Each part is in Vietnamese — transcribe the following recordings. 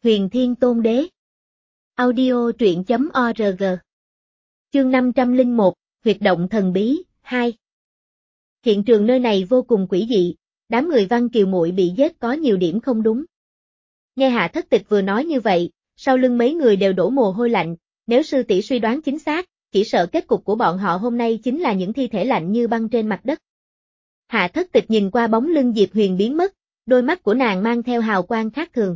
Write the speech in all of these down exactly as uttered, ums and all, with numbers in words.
Huyền Thiên Tôn Đế. Audio truyện chấm org. Chương năm trăm lẻ một, Huyệt động thần bí, hai. Hiện trường nơi này vô cùng quỷ dị, đám người Văn Kiều muội bị giết có nhiều điểm không đúng. Nghe Hạ Thất Tịch vừa nói như vậy, sau lưng mấy người đều đổ mồ hôi lạnh, nếu sư tỷ suy đoán chính xác, chỉ sợ kết cục của bọn họ hôm nay chính là những thi thể lạnh như băng trên mặt đất. Hạ Thất Tịch nhìn qua bóng lưng Diệp Huyền biến mất, đôi mắt của nàng mang theo hào quang khác thường.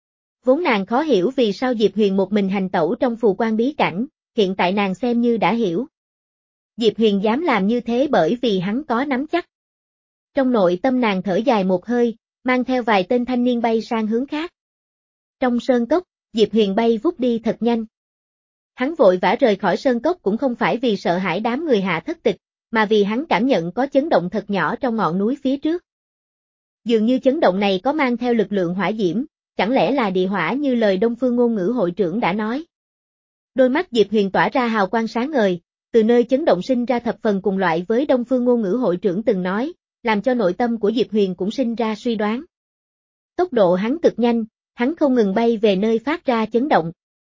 Vốn nàng khó hiểu vì sao Diệp Huyền một mình hành tẩu trong phù quan bí cảnh, hiện tại nàng xem như đã hiểu. Diệp Huyền dám làm như thế bởi vì hắn có nắm chắc. Trong nội tâm nàng thở dài một hơi, mang theo vài tên thanh niên bay sang hướng khác. Trong sơn cốc, Diệp Huyền bay vút đi thật nhanh. Hắn vội vã rời khỏi sơn cốc cũng không phải vì sợ hãi đám người Hạ Thất Tịch, mà vì hắn cảm nhận có chấn động thật nhỏ trong ngọn núi phía trước. Dường như chấn động này có mang theo lực lượng hỏa diễm, chẳng lẽ là địa hỏa như lời Đông Phương Ngôn Ngữ hội trưởng đã nói. Đôi mắt Diệp Huyền tỏa ra hào quang sáng ngời, từ nơi chấn động sinh ra thập phần cùng loại với Đông Phương Ngôn Ngữ hội trưởng từng nói, làm cho nội tâm của Diệp Huyền cũng sinh ra suy đoán. Tốc độ hắn cực nhanh, hắn không ngừng bay về nơi phát ra chấn động.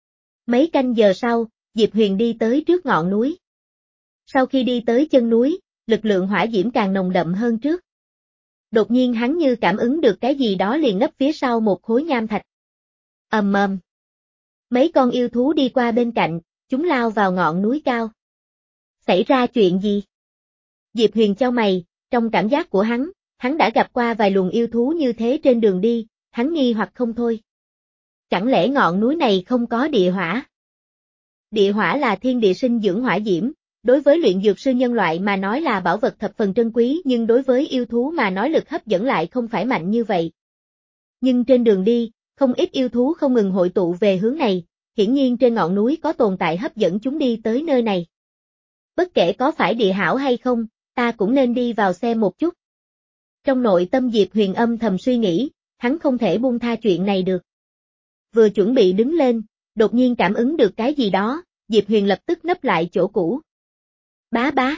Mấy canh giờ sau, Diệp Huyền đi tới trước ngọn núi. Sau khi đi tới chân núi, lực lượng hỏa diễm càng nồng đậm hơn trước. Đột nhiên hắn như cảm ứng được cái gì đó liền nấp phía sau một khối nham thạch. Ầm ầm. Mấy con yêu thú đi qua bên cạnh, chúng lao vào ngọn núi cao. Xảy ra chuyện gì? Diệp Huyền chau mày, trong cảm giác của hắn, hắn đã gặp qua vài luồng yêu thú như thế trên đường đi, hắn nghi hoặc không thôi. Chẳng lẽ ngọn núi này không có địa hỏa? Địa hỏa là thiên địa sinh dưỡng hỏa diễm, đối với luyện dược sư nhân loại mà nói là bảo vật thập phần trân quý nhưng đối với yêu thú mà nói lực hấp dẫn lại không phải mạnh như vậy. Nhưng trên đường đi, không ít yêu thú không ngừng hội tụ về hướng này, hiển nhiên trên ngọn núi có tồn tại hấp dẫn chúng đi tới nơi này. Bất kể có phải địa hảo hay không, ta cũng nên đi vào xem một chút. Trong nội tâm Diệp Huyền âm thầm suy nghĩ, hắn không thể buông tha chuyện này được. Vừa chuẩn bị đứng lên, đột nhiên cảm ứng được cái gì đó, Diệp Huyền lập tức nấp lại chỗ cũ. Bá bá.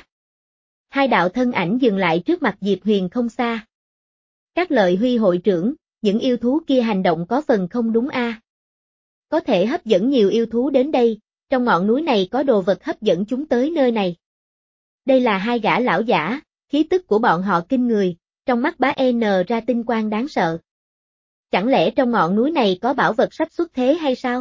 Hai đạo thân ảnh dừng lại trước mặt Diệp Huyền không xa. Các lợi Huy hội trưởng, những yêu thú kia hành động có phần không đúng a. À. Có thể hấp dẫn nhiều yêu thú đến đây, trong ngọn núi này có đồ vật hấp dẫn chúng tới nơi này. Đây là hai gã lão giả, khí tức của bọn họ kinh người, trong mắt bá N ra tinh quang đáng sợ. Chẳng lẽ trong ngọn núi này có bảo vật sắp xuất thế hay sao?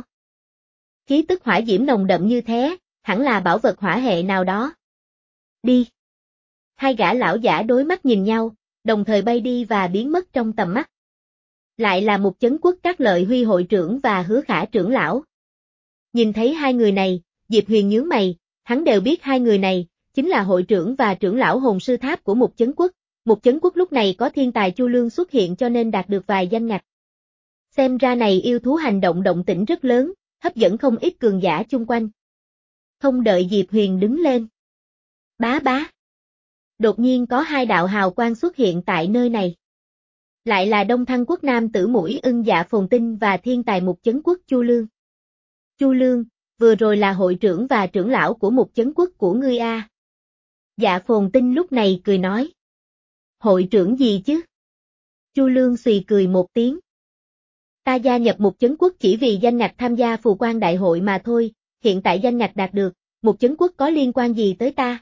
Khí tức hỏa diễm nồng đậm như thế, hẳn là bảo vật hỏa hệ nào đó. Đi. Hai gã lão giả đối mắt nhìn nhau, đồng thời bay đi và biến mất trong tầm mắt. Lại là một chấn quốc các lợi Huy hội trưởng và Hứa Khả trưởng lão. Nhìn thấy hai người này, Diệp Huyền nhướng mày, hắn đều biết hai người này, chính là hội trưởng và trưởng lão hồn sư tháp của một chấn quốc. Một chấn quốc lúc này có thiên tài Chu Lương xuất hiện cho nên đạt được vài danh ngạch. Xem ra này yêu thú hành động động tĩnh rất lớn, hấp dẫn không ít cường giả chung quanh. Không đợi Diệp Huyền đứng lên. Bá bá. Đột nhiên có hai đạo hào quang xuất hiện tại nơi này. Lại là Đông Thăng quốc nam tử Mũi Ưng Dạ Phồn Tinh và thiên tài một chấn quốc Chu Lương. Chu Lương, vừa rồi là hội trưởng và trưởng lão của một chấn quốc của ngươi a. Dạ Phồn Tinh lúc này cười nói. Hội trưởng gì chứ? Chu Lương xùy cười một tiếng. Ta gia nhập một chấn quốc chỉ vì danh ngạch tham gia phù quan đại hội mà thôi, hiện tại danh ngạch đạt được, một chấn quốc có liên quan gì tới ta?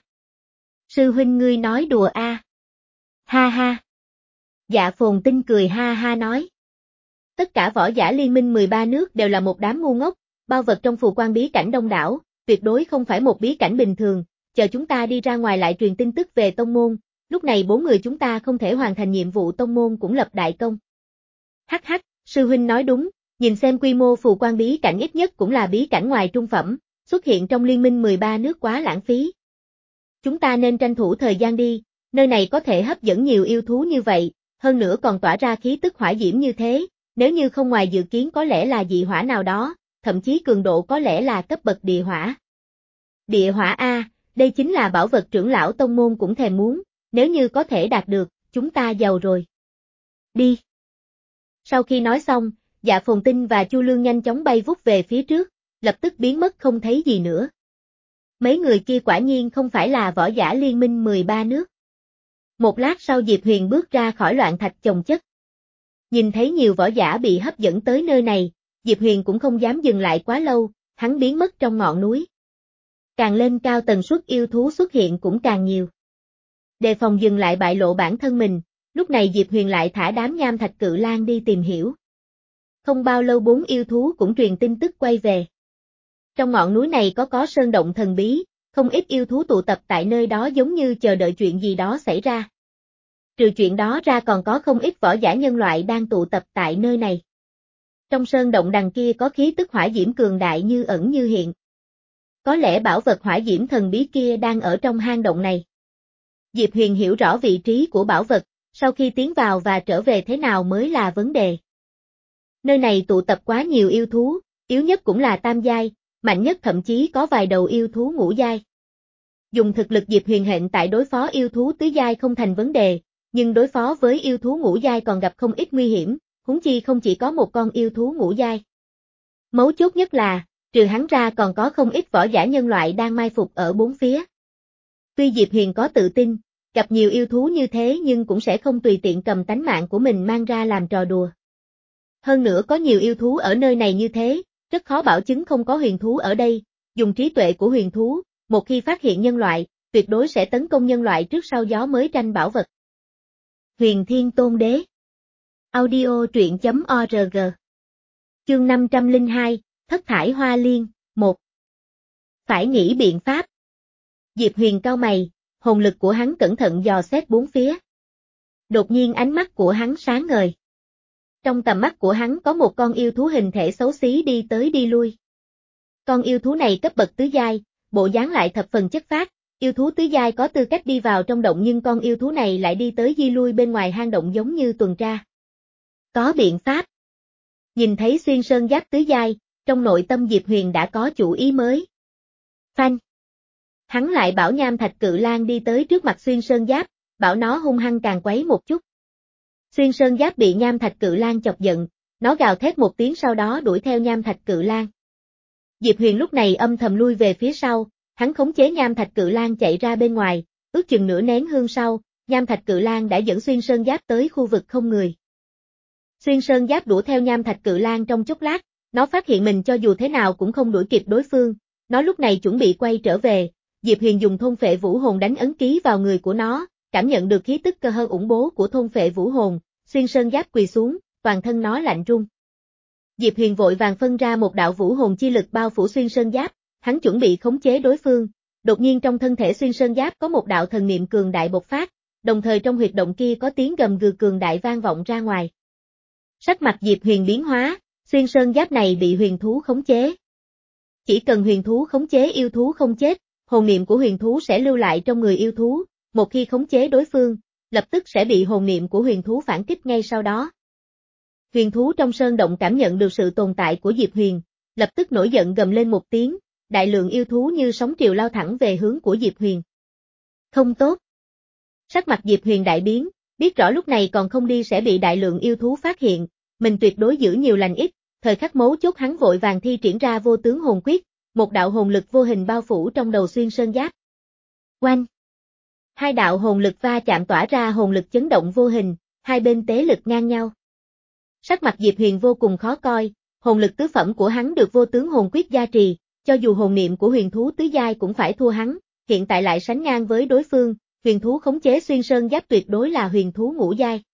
Sư huynh ngươi nói đùa a. À. Ha ha. Dạ Phồn Tinh cười ha ha nói. Tất cả võ giả liên minh mười ba nước đều là một đám ngu ngốc, bao vật trong phù quan bí cảnh đông đảo, tuyệt đối không phải một bí cảnh bình thường, chờ chúng ta đi ra ngoài lại truyền tin tức về tông môn, lúc này bốn người chúng ta không thể hoàn thành nhiệm vụ tông môn cũng lập đại công. Hắc hắc, sư huynh nói đúng, nhìn xem quy mô phù quan bí cảnh ít nhất cũng là bí cảnh ngoài trung phẩm, xuất hiện trong liên minh mười ba nước quá lãng phí. Chúng ta nên tranh thủ thời gian đi, nơi này có thể hấp dẫn nhiều yêu thú như vậy, hơn nữa còn tỏa ra khí tức hỏa diễm như thế, nếu như không ngoài dự kiến có lẽ là dị hỏa nào đó, thậm chí cường độ có lẽ là cấp bậc địa hỏa. Địa hỏa A, đây chính là bảo vật trưởng lão tông môn cũng thèm muốn, nếu như có thể đạt được, chúng ta giàu rồi. Đi. Sau khi nói xong, Dạ Phồn Tinh và Chu Lương nhanh chóng bay vút về phía trước, lập tức biến mất không thấy gì nữa. Mấy người kia quả nhiên không phải là võ giả liên minh mười ba nước. Một lát sau Diệp Huyền bước ra khỏi loạn thạch chồng chất. Nhìn thấy nhiều võ giả bị hấp dẫn tới nơi này, Diệp Huyền cũng không dám dừng lại quá lâu, hắn biến mất trong ngọn núi. Càng lên cao tần suất yêu thú xuất hiện cũng càng nhiều. Đề phòng dừng lại bại lộ bản thân mình, lúc này Diệp Huyền lại thả đám nham thạch cự lang đi tìm hiểu. Không bao lâu bốn yêu thú cũng truyền tin tức quay về. Trong ngọn núi này có có sơn động thần bí, không ít yêu thú tụ tập tại nơi đó giống như chờ đợi chuyện gì đó xảy ra. Trừ chuyện đó ra còn có không ít võ giả nhân loại đang tụ tập tại nơi này. Trong sơn động đằng kia có khí tức hỏa diễm cường đại như ẩn như hiện. Có lẽ bảo vật hỏa diễm thần bí kia đang ở trong hang động này. Diệp Huyền hiểu rõ vị trí của bảo vật, sau khi tiến vào và trở về thế nào mới là vấn đề. Nơi này tụ tập quá nhiều yêu thú, yếu nhất cũng là tam giai, mạnh nhất thậm chí có vài đầu yêu thú ngũ giai. Dùng thực lực Diệp Huyền hiện tại đối phó yêu thú tứ giai không thành vấn đề, nhưng đối phó với yêu thú ngũ giai còn gặp không ít nguy hiểm, huống chi không chỉ có một con yêu thú ngũ giai. Mấu chốt nhất là, trừ hắn ra còn có không ít võ giả nhân loại đang mai phục ở bốn phía. Tuy Diệp Huyền có tự tin, gặp nhiều yêu thú như thế nhưng cũng sẽ không tùy tiện cầm tánh mạng của mình mang ra làm trò đùa. Hơn nữa có nhiều yêu thú ở nơi này như thế, rất khó bảo chứng không có huyền thú ở đây, dùng trí tuệ của huyền thú, một khi phát hiện nhân loại, tuyệt đối sẽ tấn công nhân loại trước sau gió mới tranh bảo vật. Huyền Thiên Tôn Đế Audio truyện chấm org Chương năm trăm lẻ hai, Thất thải hoa liên, một Phải nghĩ biện pháp. Diệp Huyền cau mày, hồn lực của hắn cẩn thận dò xét bốn phía. Đột nhiên ánh mắt của hắn sáng ngời. Trong tầm mắt của hắn có một con yêu thú hình thể xấu xí đi tới đi lui. Con yêu thú này cấp bậc tứ giai, bộ dáng lại thập phần chất phác, yêu thú tứ giai có tư cách đi vào trong động nhưng con yêu thú này lại đi tới di lui bên ngoài hang động giống như tuần tra. Có biện pháp. Nhìn thấy xuyên sơn giáp tứ giai, trong nội tâm Diệp Huyền đã có chủ ý mới. Phanh. Hắn lại bảo nham thạch cự lang đi tới trước mặt xuyên sơn giáp, bảo nó hung hăng càng quấy một chút. Xuyên sơn giáp bị nham thạch cự lang chọc giận, nó gào thét một tiếng sau đó đuổi theo nham thạch cự lang. Diệp Huyền lúc này âm thầm lui về phía sau, hắn khống chế nham thạch cự lang chạy ra bên ngoài, ước chừng nửa nén hương sau, nham thạch cự lang đã dẫn xuyên sơn giáp tới khu vực không người. Xuyên sơn giáp đuổi theo nham thạch cự lang trong chốc lát, nó phát hiện mình cho dù thế nào cũng không đuổi kịp đối phương, nó lúc này chuẩn bị quay trở về, Diệp Huyền dùng thôn phệ vũ hồn đánh ấn ký vào người của nó, cảm nhận được khí tức cơ hơn ủng bố của thôn phệ vũ hồn, xuyên sơn giáp quỳ xuống, toàn thân nó lạnh run. Diệp Huyền vội vàng phân ra một đạo vũ hồn chi lực bao phủ xuyên sơn giáp, hắn chuẩn bị khống chế đối phương, đột nhiên trong thân thể xuyên sơn giáp có một đạo thần niệm cường đại bộc phát, đồng thời trong huyệt động kia có tiếng gầm gừ cường đại vang vọng ra ngoài. Sắc mặt Diệp Huyền biến hóa, xuyên sơn giáp này bị huyền thú khống chế. Chỉ cần huyền thú khống chế yêu thú không chết, hồn niệm của huyền thú sẽ lưu lại trong người yêu thú, một khi khống chế đối phương, lập tức sẽ bị hồn niệm của huyền thú phản kích ngay sau đó. Huyền thú trong sơn động cảm nhận được sự tồn tại của Diệp Huyền, lập tức nổi giận gầm lên một tiếng, đại lượng yêu thú như sóng triều lao thẳng về hướng của Diệp Huyền. Không tốt. Sắc mặt Diệp Huyền đại biến, biết rõ lúc này còn không đi sẽ bị đại lượng yêu thú phát hiện, mình tuyệt đối giữ nhiều lành ít, thời khắc mấu chốt hắn vội vàng thi triển ra vô tướng hồn quyết, một đạo hồn lực vô hình bao phủ trong đầu xuyên sơn giáp. Oanh! Hai đạo hồn lực va chạm tỏa ra hồn lực chấn động vô hình, hai bên tế lực ngang nhau. Sắc mặt Diệp Huyền vô cùng khó coi, hồn lực tứ phẩm của hắn được vô tướng hồn quyết gia trì, cho dù hồn niệm của huyền thú tứ giai cũng phải thua hắn, hiện tại lại sánh ngang với đối phương, huyền thú khống chế xuyên sơn giáp tuyệt đối là huyền thú ngũ giai.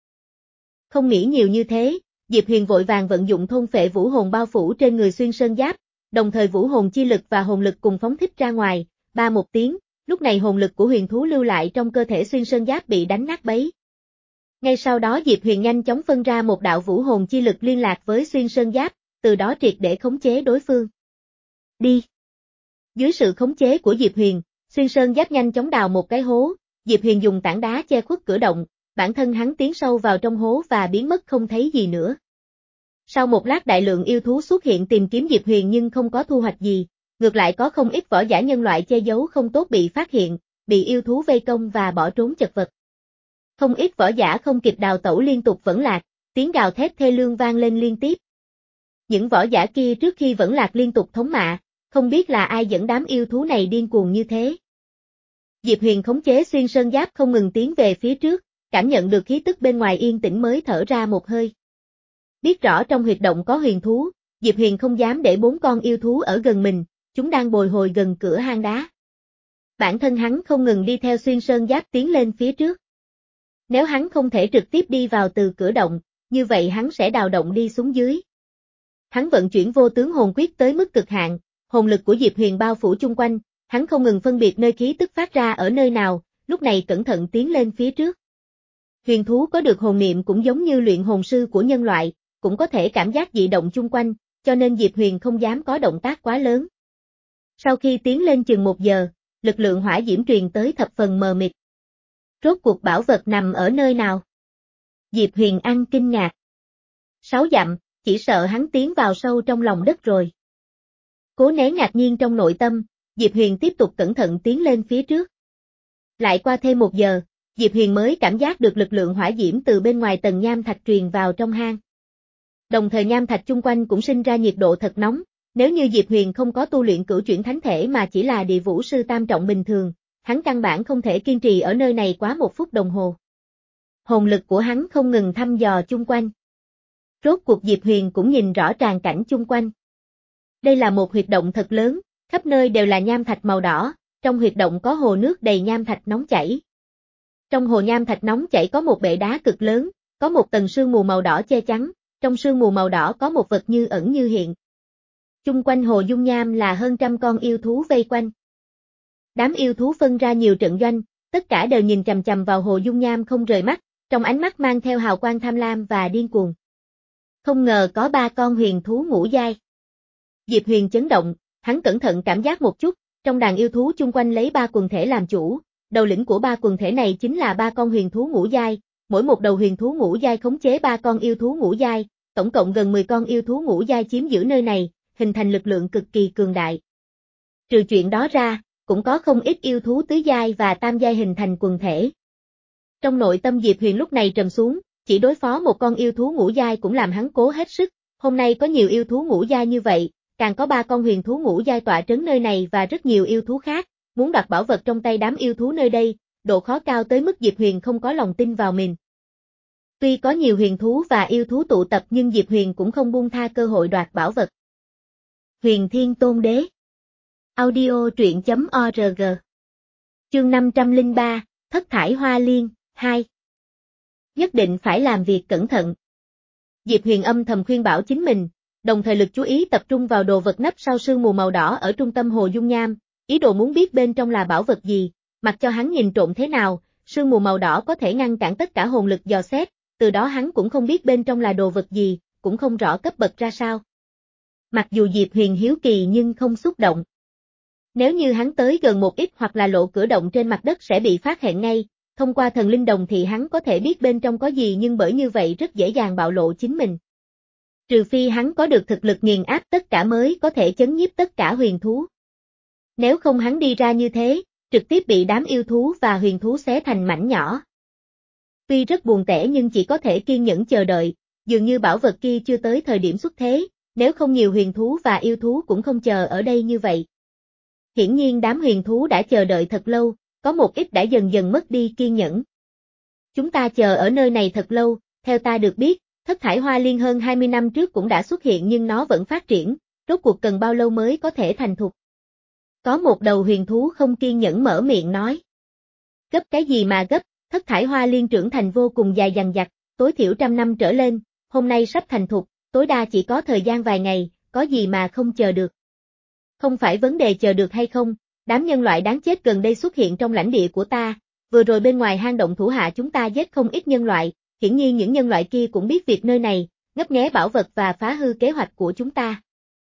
Không nghĩ nhiều như thế, Diệp Huyền vội vàng vận dụng thôn phệ vũ hồn bao phủ trên người xuyên sơn giáp, đồng thời vũ hồn chi lực và hồn lực cùng phóng thích ra ngoài, ba một tiếng, lúc này hồn lực của huyền thú lưu lại trong cơ thể xuyên sơn giáp bị đánh nát bấy. Ngay sau đó Diệp Huyền nhanh chóng phân ra một đạo vũ hồn chi lực liên lạc với xuyên sơn giáp, từ đó triệt để khống chế đối phương. Đi! Dưới sự khống chế của Diệp Huyền, xuyên sơn giáp nhanh chóng đào một cái hố, Diệp Huyền dùng tảng đá che khuất cửa động, bản thân hắn tiến sâu vào trong hố và biến mất không thấy gì nữa. Sau một lát đại lượng yêu thú xuất hiện tìm kiếm Diệp Huyền nhưng không có thu hoạch gì, ngược lại có không ít võ giả nhân loại che giấu không tốt bị phát hiện, bị yêu thú vây công và bỏ trốn chật vật. Không ít võ giả không kịp đào tẩu liên tục vẫn lạc, tiếng gào thét thê lương vang lên liên tiếp. Những võ giả kia trước khi vẫn lạc liên tục thống mạ, không biết là ai dẫn đám yêu thú này điên cuồng như thế. Diệp Huyền khống chế xuyên sơn giáp không ngừng tiến về phía trước, cảm nhận được khí tức bên ngoài yên tĩnh mới thở ra một hơi. Biết rõ trong huyệt động có huyền thú, Diệp Huyền không dám để bốn con yêu thú ở gần mình, chúng đang bồi hồi gần cửa hang đá. Bản thân hắn không ngừng đi theo xuyên sơn giáp tiến lên phía trước. Nếu hắn không thể trực tiếp đi vào từ cửa động, như vậy hắn sẽ đào động đi xuống dưới. Hắn vận chuyển vô tướng hồn quyết tới mức cực hạn, hồn lực của Diệp Huyền bao phủ chung quanh, hắn không ngừng phân biệt nơi khí tức phát ra ở nơi nào, lúc này cẩn thận tiến lên phía trước. Huyền thú có được hồn niệm cũng giống như luyện hồn sư của nhân loại, cũng có thể cảm giác dị động chung quanh, cho nên Diệp Huyền không dám có động tác quá lớn. Sau khi tiến lên chừng một giờ, lực lượng hỏa diễm truyền tới thập phần mờ mịt. Rốt cuộc bảo vật nằm ở nơi nào? Diệp Huyền ăn kinh ngạc. Sáu dặm, chỉ sợ hắn tiến vào sâu trong lòng đất rồi. Cố nén ngạc nhiên trong nội tâm, Diệp Huyền tiếp tục cẩn thận tiến lên phía trước. Lại qua thêm một giờ, Diệp Huyền mới cảm giác được lực lượng hỏa diễm từ bên ngoài tầng nham thạch truyền vào trong hang. Đồng thời nham thạch chung quanh cũng sinh ra nhiệt độ thật nóng, nếu như Diệp Huyền không có tu luyện cửu chuyển thánh thể mà chỉ là địa vũ sư tam trọng bình thường, hắn căn bản không thể kiên trì ở nơi này quá một phút đồng hồ. Hồn lực của hắn không ngừng thăm dò chung quanh. Rốt cuộc Diệp Huyền cũng nhìn rõ tràng cảnh chung quanh. Đây là một huyệt động thật lớn, khắp nơi đều là nham thạch màu đỏ, trong huyệt động có hồ nước đầy nham thạch nóng chảy. Trong hồ nham thạch nóng chảy có một bệ đá cực lớn, có một tầng sương mù màu đỏ che chắn, trong sương mù màu đỏ có một vật như ẩn như hiện. Chung quanh hồ dung nham là hơn trăm con yêu thú vây quanh. Đám yêu thú phân ra nhiều trận doanh, tất cả đều nhìn chằm chằm vào hồ dung nham không rời mắt, trong ánh mắt mang theo hào quang tham lam và điên cuồng. Không ngờ có ba con huyền thú ngũ giai. Diệp Huyền chấn động, hắn cẩn thận cảm giác một chút, trong đàn yêu thú chung quanh lấy ba quần thể làm chủ, đầu lĩnh của ba quần thể này chính là ba con huyền thú ngũ giai, mỗi một đầu huyền thú ngũ giai khống chế ba con yêu thú ngũ giai, tổng cộng gần mười con yêu thú ngũ giai chiếm giữ nơi này, hình thành lực lượng cực kỳ cường đại. Trừ chuyện đó ra, cũng có không ít yêu thú tứ giai và tam giai hình thành quần thể. Trong nội tâm Diệp Huyền lúc này trầm xuống, chỉ đối phó một con yêu thú ngũ giai cũng làm hắn cố hết sức, hôm nay có nhiều yêu thú ngũ giai như vậy, càng có ba con huyền thú ngũ giai tọa trấn nơi này và rất nhiều yêu thú khác, muốn đoạt bảo vật trong tay đám yêu thú nơi đây, độ khó cao tới mức Diệp Huyền không có lòng tin vào mình. Tuy có nhiều huyền thú và yêu thú tụ tập nhưng Diệp Huyền cũng không buông tha cơ hội đoạt bảo vật. Huyền Thiên Tôn Đế. Audio truyện chấm org. Chương năm trăm lẻ ba, Thất thải hoa liên, hai. Nhất định phải làm việc cẩn thận. Diệp Huyền âm thầm khuyên bảo chính mình, đồng thời lực chú ý tập trung vào đồ vật nấp sau sương mù màu đỏ ở trung tâm hồ dung nham, ý đồ muốn biết bên trong là bảo vật gì, mặc cho hắn nhìn trộm thế nào, sương mù màu đỏ có thể ngăn cản tất cả hồn lực dò xét, từ đó hắn cũng không biết bên trong là đồ vật gì, cũng không rõ cấp bậc ra sao. Mặc dù Diệp Huyền hiếu kỳ nhưng không xúc động. Nếu như hắn tới gần một ít hoặc là lộ cửa động trên mặt đất sẽ bị phát hiện ngay, thông qua thần linh đồng thì hắn có thể biết bên trong có gì nhưng bởi như vậy rất dễ dàng bạo lộ chính mình. Trừ phi hắn có được thực lực nghiền áp tất cả mới có thể chấn nhiếp tất cả huyền thú. Nếu không hắn đi ra như thế, trực tiếp bị đám yêu thú và huyền thú xé thành mảnh nhỏ. Tuy rất buồn tẻ nhưng chỉ có thể kiên nhẫn chờ đợi, dường như bảo vật kia chưa tới thời điểm xuất thế, nếu không nhiều huyền thú và yêu thú cũng không chờ ở đây như vậy. Hiển nhiên đám huyền thú đã chờ đợi thật lâu, có một ít đã dần dần mất đi kiên nhẫn. Chúng ta chờ ở nơi này thật lâu, theo ta được biết, thất thải hoa liên hơn hai mươi năm trước cũng đã xuất hiện nhưng nó vẫn phát triển, rốt cuộc cần bao lâu mới có thể thành thục. Có một đầu huyền thú không kiên nhẫn mở miệng nói. Gấp cái gì mà gấp, thất thải hoa liên trưởng thành vô cùng dài dằng dặc, tối thiểu trăm năm trở lên, hôm nay sắp thành thục, tối đa chỉ có thời gian vài ngày, có gì mà không chờ được. Không phải vấn đề chờ được hay không, đám nhân loại đáng chết gần đây xuất hiện trong lãnh địa của ta, vừa rồi bên ngoài hang động thủ hạ chúng ta giết không ít nhân loại, hiển nhiên những nhân loại kia cũng biết việc nơi này, ngấp nghé bảo vật và phá hư kế hoạch của chúng ta.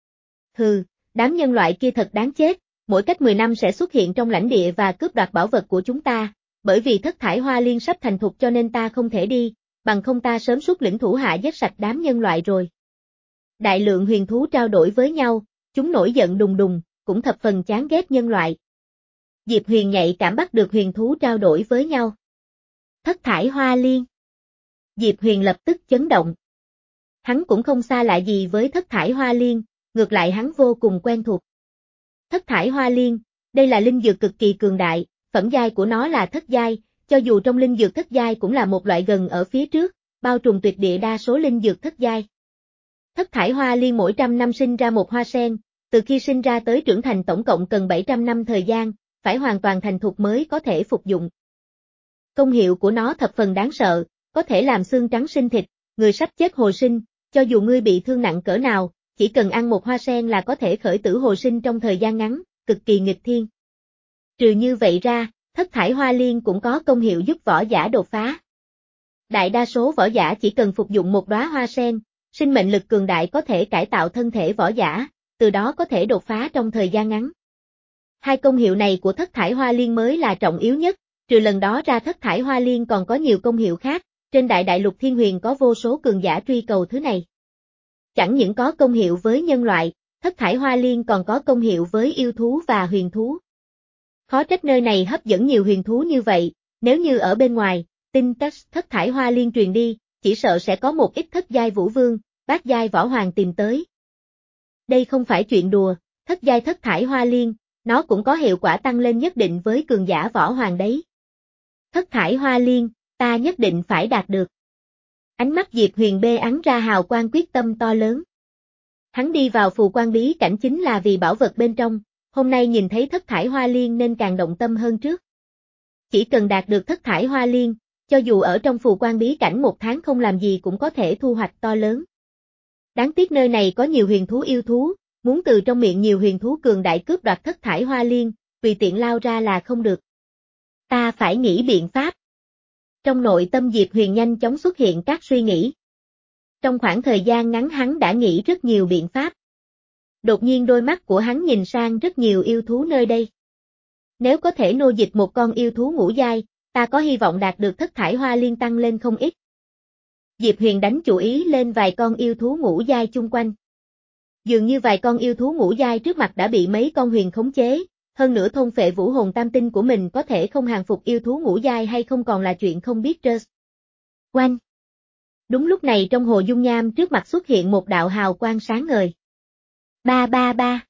Hừ, đám nhân loại kia thật đáng chết, mỗi cách mười năm sẽ xuất hiện trong lãnh địa và cướp đoạt bảo vật của chúng ta, bởi vì thất thải hoa liên sắp thành thục cho nên ta không thể đi, bằng không ta sớm xuất lĩnh thủ hạ giết sạch đám nhân loại rồi. Đại lượng huyền thú trao đổi với nhau, chúng nổi giận đùng đùng, cũng thập phần chán ghét nhân loại. Diệp Huyền nhạy cảm bắt được huyền thú trao đổi với nhau. Thất thải hoa liên. Diệp Huyền lập tức chấn động. Hắn cũng không xa lạ gì với thất thải hoa liên, ngược lại hắn vô cùng quen thuộc. Thất thải hoa liên, đây là linh dược cực kỳ cường đại, phẩm giai của nó là thất giai, cho dù trong linh dược thất giai cũng là một loại gần ở phía trước, bao trùm tuyệt địa đa số linh dược thất giai. Thất thải hoa liên mỗi trăm năm sinh ra một hoa sen, từ khi sinh ra tới trưởng thành tổng cộng cần bảy trăm năm thời gian, phải hoàn toàn thành thục mới có thể phục dụng. Công hiệu của nó thập phần đáng sợ, có thể làm xương trắng sinh thịt, người sắp chết hồi sinh, cho dù ngươi bị thương nặng cỡ nào, chỉ cần ăn một hoa sen là có thể khởi tử hồi sinh trong thời gian ngắn, cực kỳ nghịch thiên. Trừ như vậy ra, thất thải hoa liên cũng có công hiệu giúp võ giả đột phá. Đại đa số võ giả chỉ cần phục dụng một đóa hoa sen, sinh mệnh lực cường đại có thể cải tạo thân thể võ giả, từ đó có thể đột phá trong thời gian ngắn. Hai công hiệu này của thất thải hoa liên mới là trọng yếu nhất, trừ lần đó ra thất thải hoa liên còn có nhiều công hiệu khác, trên đại đại lục thiên huyền có vô số cường giả truy cầu thứ này. Chẳng những có công hiệu với nhân loại, thất thải hoa liên còn có công hiệu với yêu thú và huyền thú. Khó trách nơi này hấp dẫn nhiều huyền thú như vậy, nếu như ở bên ngoài, tin tức thất thải hoa liên truyền đi, chỉ sợ sẽ có một ít thất giai vũ vương, bát giai võ hoàng tìm tới. Đây không phải chuyện đùa, thất giai thất thải hoa liên, nó cũng có hiệu quả tăng lên nhất định với cường giả võ hoàng đấy. Thất thải hoa liên, ta nhất định phải đạt được. Ánh mắt Diệp Huyền bê ắn ra hào quang quyết tâm to lớn. Hắn đi vào phù quan bí cảnh chính là vì bảo vật bên trong, hôm nay nhìn thấy thất thải hoa liên nên càng động tâm hơn trước. Chỉ cần đạt được thất thải hoa liên, cho dù ở trong phù quan bí cảnh một tháng không làm gì cũng có thể thu hoạch to lớn. Đáng tiếc nơi này có nhiều huyền thú yêu thú, muốn từ trong miệng nhiều huyền thú cường đại cướp đoạt thất thải hoa liên, tùy tiện lao ra là không được. Ta phải nghĩ biện pháp. Trong nội tâm Diệp Huyền nhanh chóng xuất hiện các suy nghĩ. Trong khoảng thời gian ngắn hắn đã nghĩ rất nhiều biện pháp. Đột nhiên đôi mắt của hắn nhìn sang rất nhiều yêu thú nơi đây. Nếu có thể nô dịch một con yêu thú ngũ giai, ta có hy vọng đạt được thất thải hoa liên tăng lên không ít. Diệp Huyền đánh chủ ý lên vài con yêu thú ngũ giai chung quanh. Dường như vài con yêu thú ngũ giai trước mặt đã bị mấy con huyền khống chế, hơn nữa thôn phệ vũ hồn tam tinh của mình có thể không hàng phục yêu thú ngũ giai hay không còn là chuyện không biết trơ. Oanh! Đúng lúc này trong hồ dung nham trước mặt xuất hiện một đạo hào quang sáng ngời. Ba ba ba!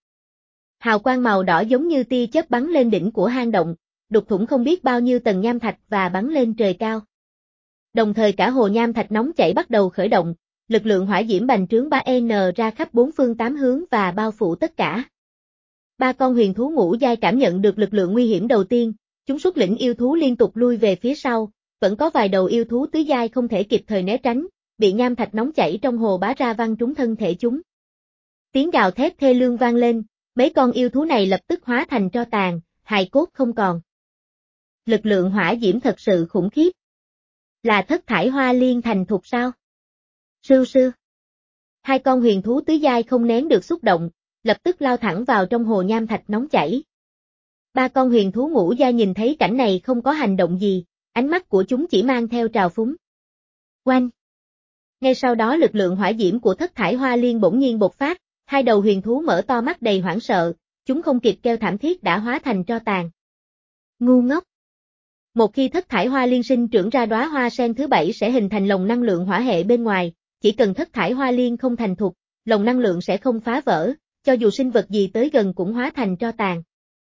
Hào quang màu đỏ giống như tia chớp bắn lên đỉnh của hang động, đục thủng không biết bao nhiêu tầng nham thạch và bắn lên trời cao. Đồng thời cả hồ nham thạch nóng chảy bắt đầu khởi động, lực lượng hỏa diễm bành trướng ba N ra khắp bốn phương tám hướng và bao phủ tất cả. Ba con huyền thú ngũ giai cảm nhận được lực lượng nguy hiểm đầu tiên, chúng xuất lĩnh yêu thú liên tục lui về phía sau, vẫn có vài đầu yêu thú tứ giai không thể kịp thời né tránh, bị nham thạch nóng chảy trong hồ bá ra văng trúng thân thể chúng. Tiếng gào thét thê lương vang lên, mấy con yêu thú này lập tức hóa thành tro tàn, hài cốt không còn. Lực lượng hỏa diễm thật sự khủng khiếp. Là thất thải hoa liên thành thục sao? Sưu sư. Hai con huyền thú tứ giai không nén được xúc động, lập tức lao thẳng vào trong hồ nham thạch nóng chảy. Ba con huyền thú ngũ giai nhìn thấy cảnh này không có hành động gì, ánh mắt của chúng chỉ mang theo trào phúng. Oanh! Ngay sau đó lực lượng hỏa diễm của thất thải hoa liên bỗng nhiên bộc phát, hai đầu huyền thú mở to mắt đầy hoảng sợ, chúng không kịp kêu thảm thiết đã hóa thành tro tàn. Ngu ngốc! Một khi thất thải hoa liên sinh trưởng ra đóa hoa sen thứ bảy sẽ hình thành lồng năng lượng hỏa hệ bên ngoài, chỉ cần thất thải hoa liên không thành thục, lồng năng lượng sẽ không phá vỡ, cho dù sinh vật gì tới gần cũng hóa thành tro tàn.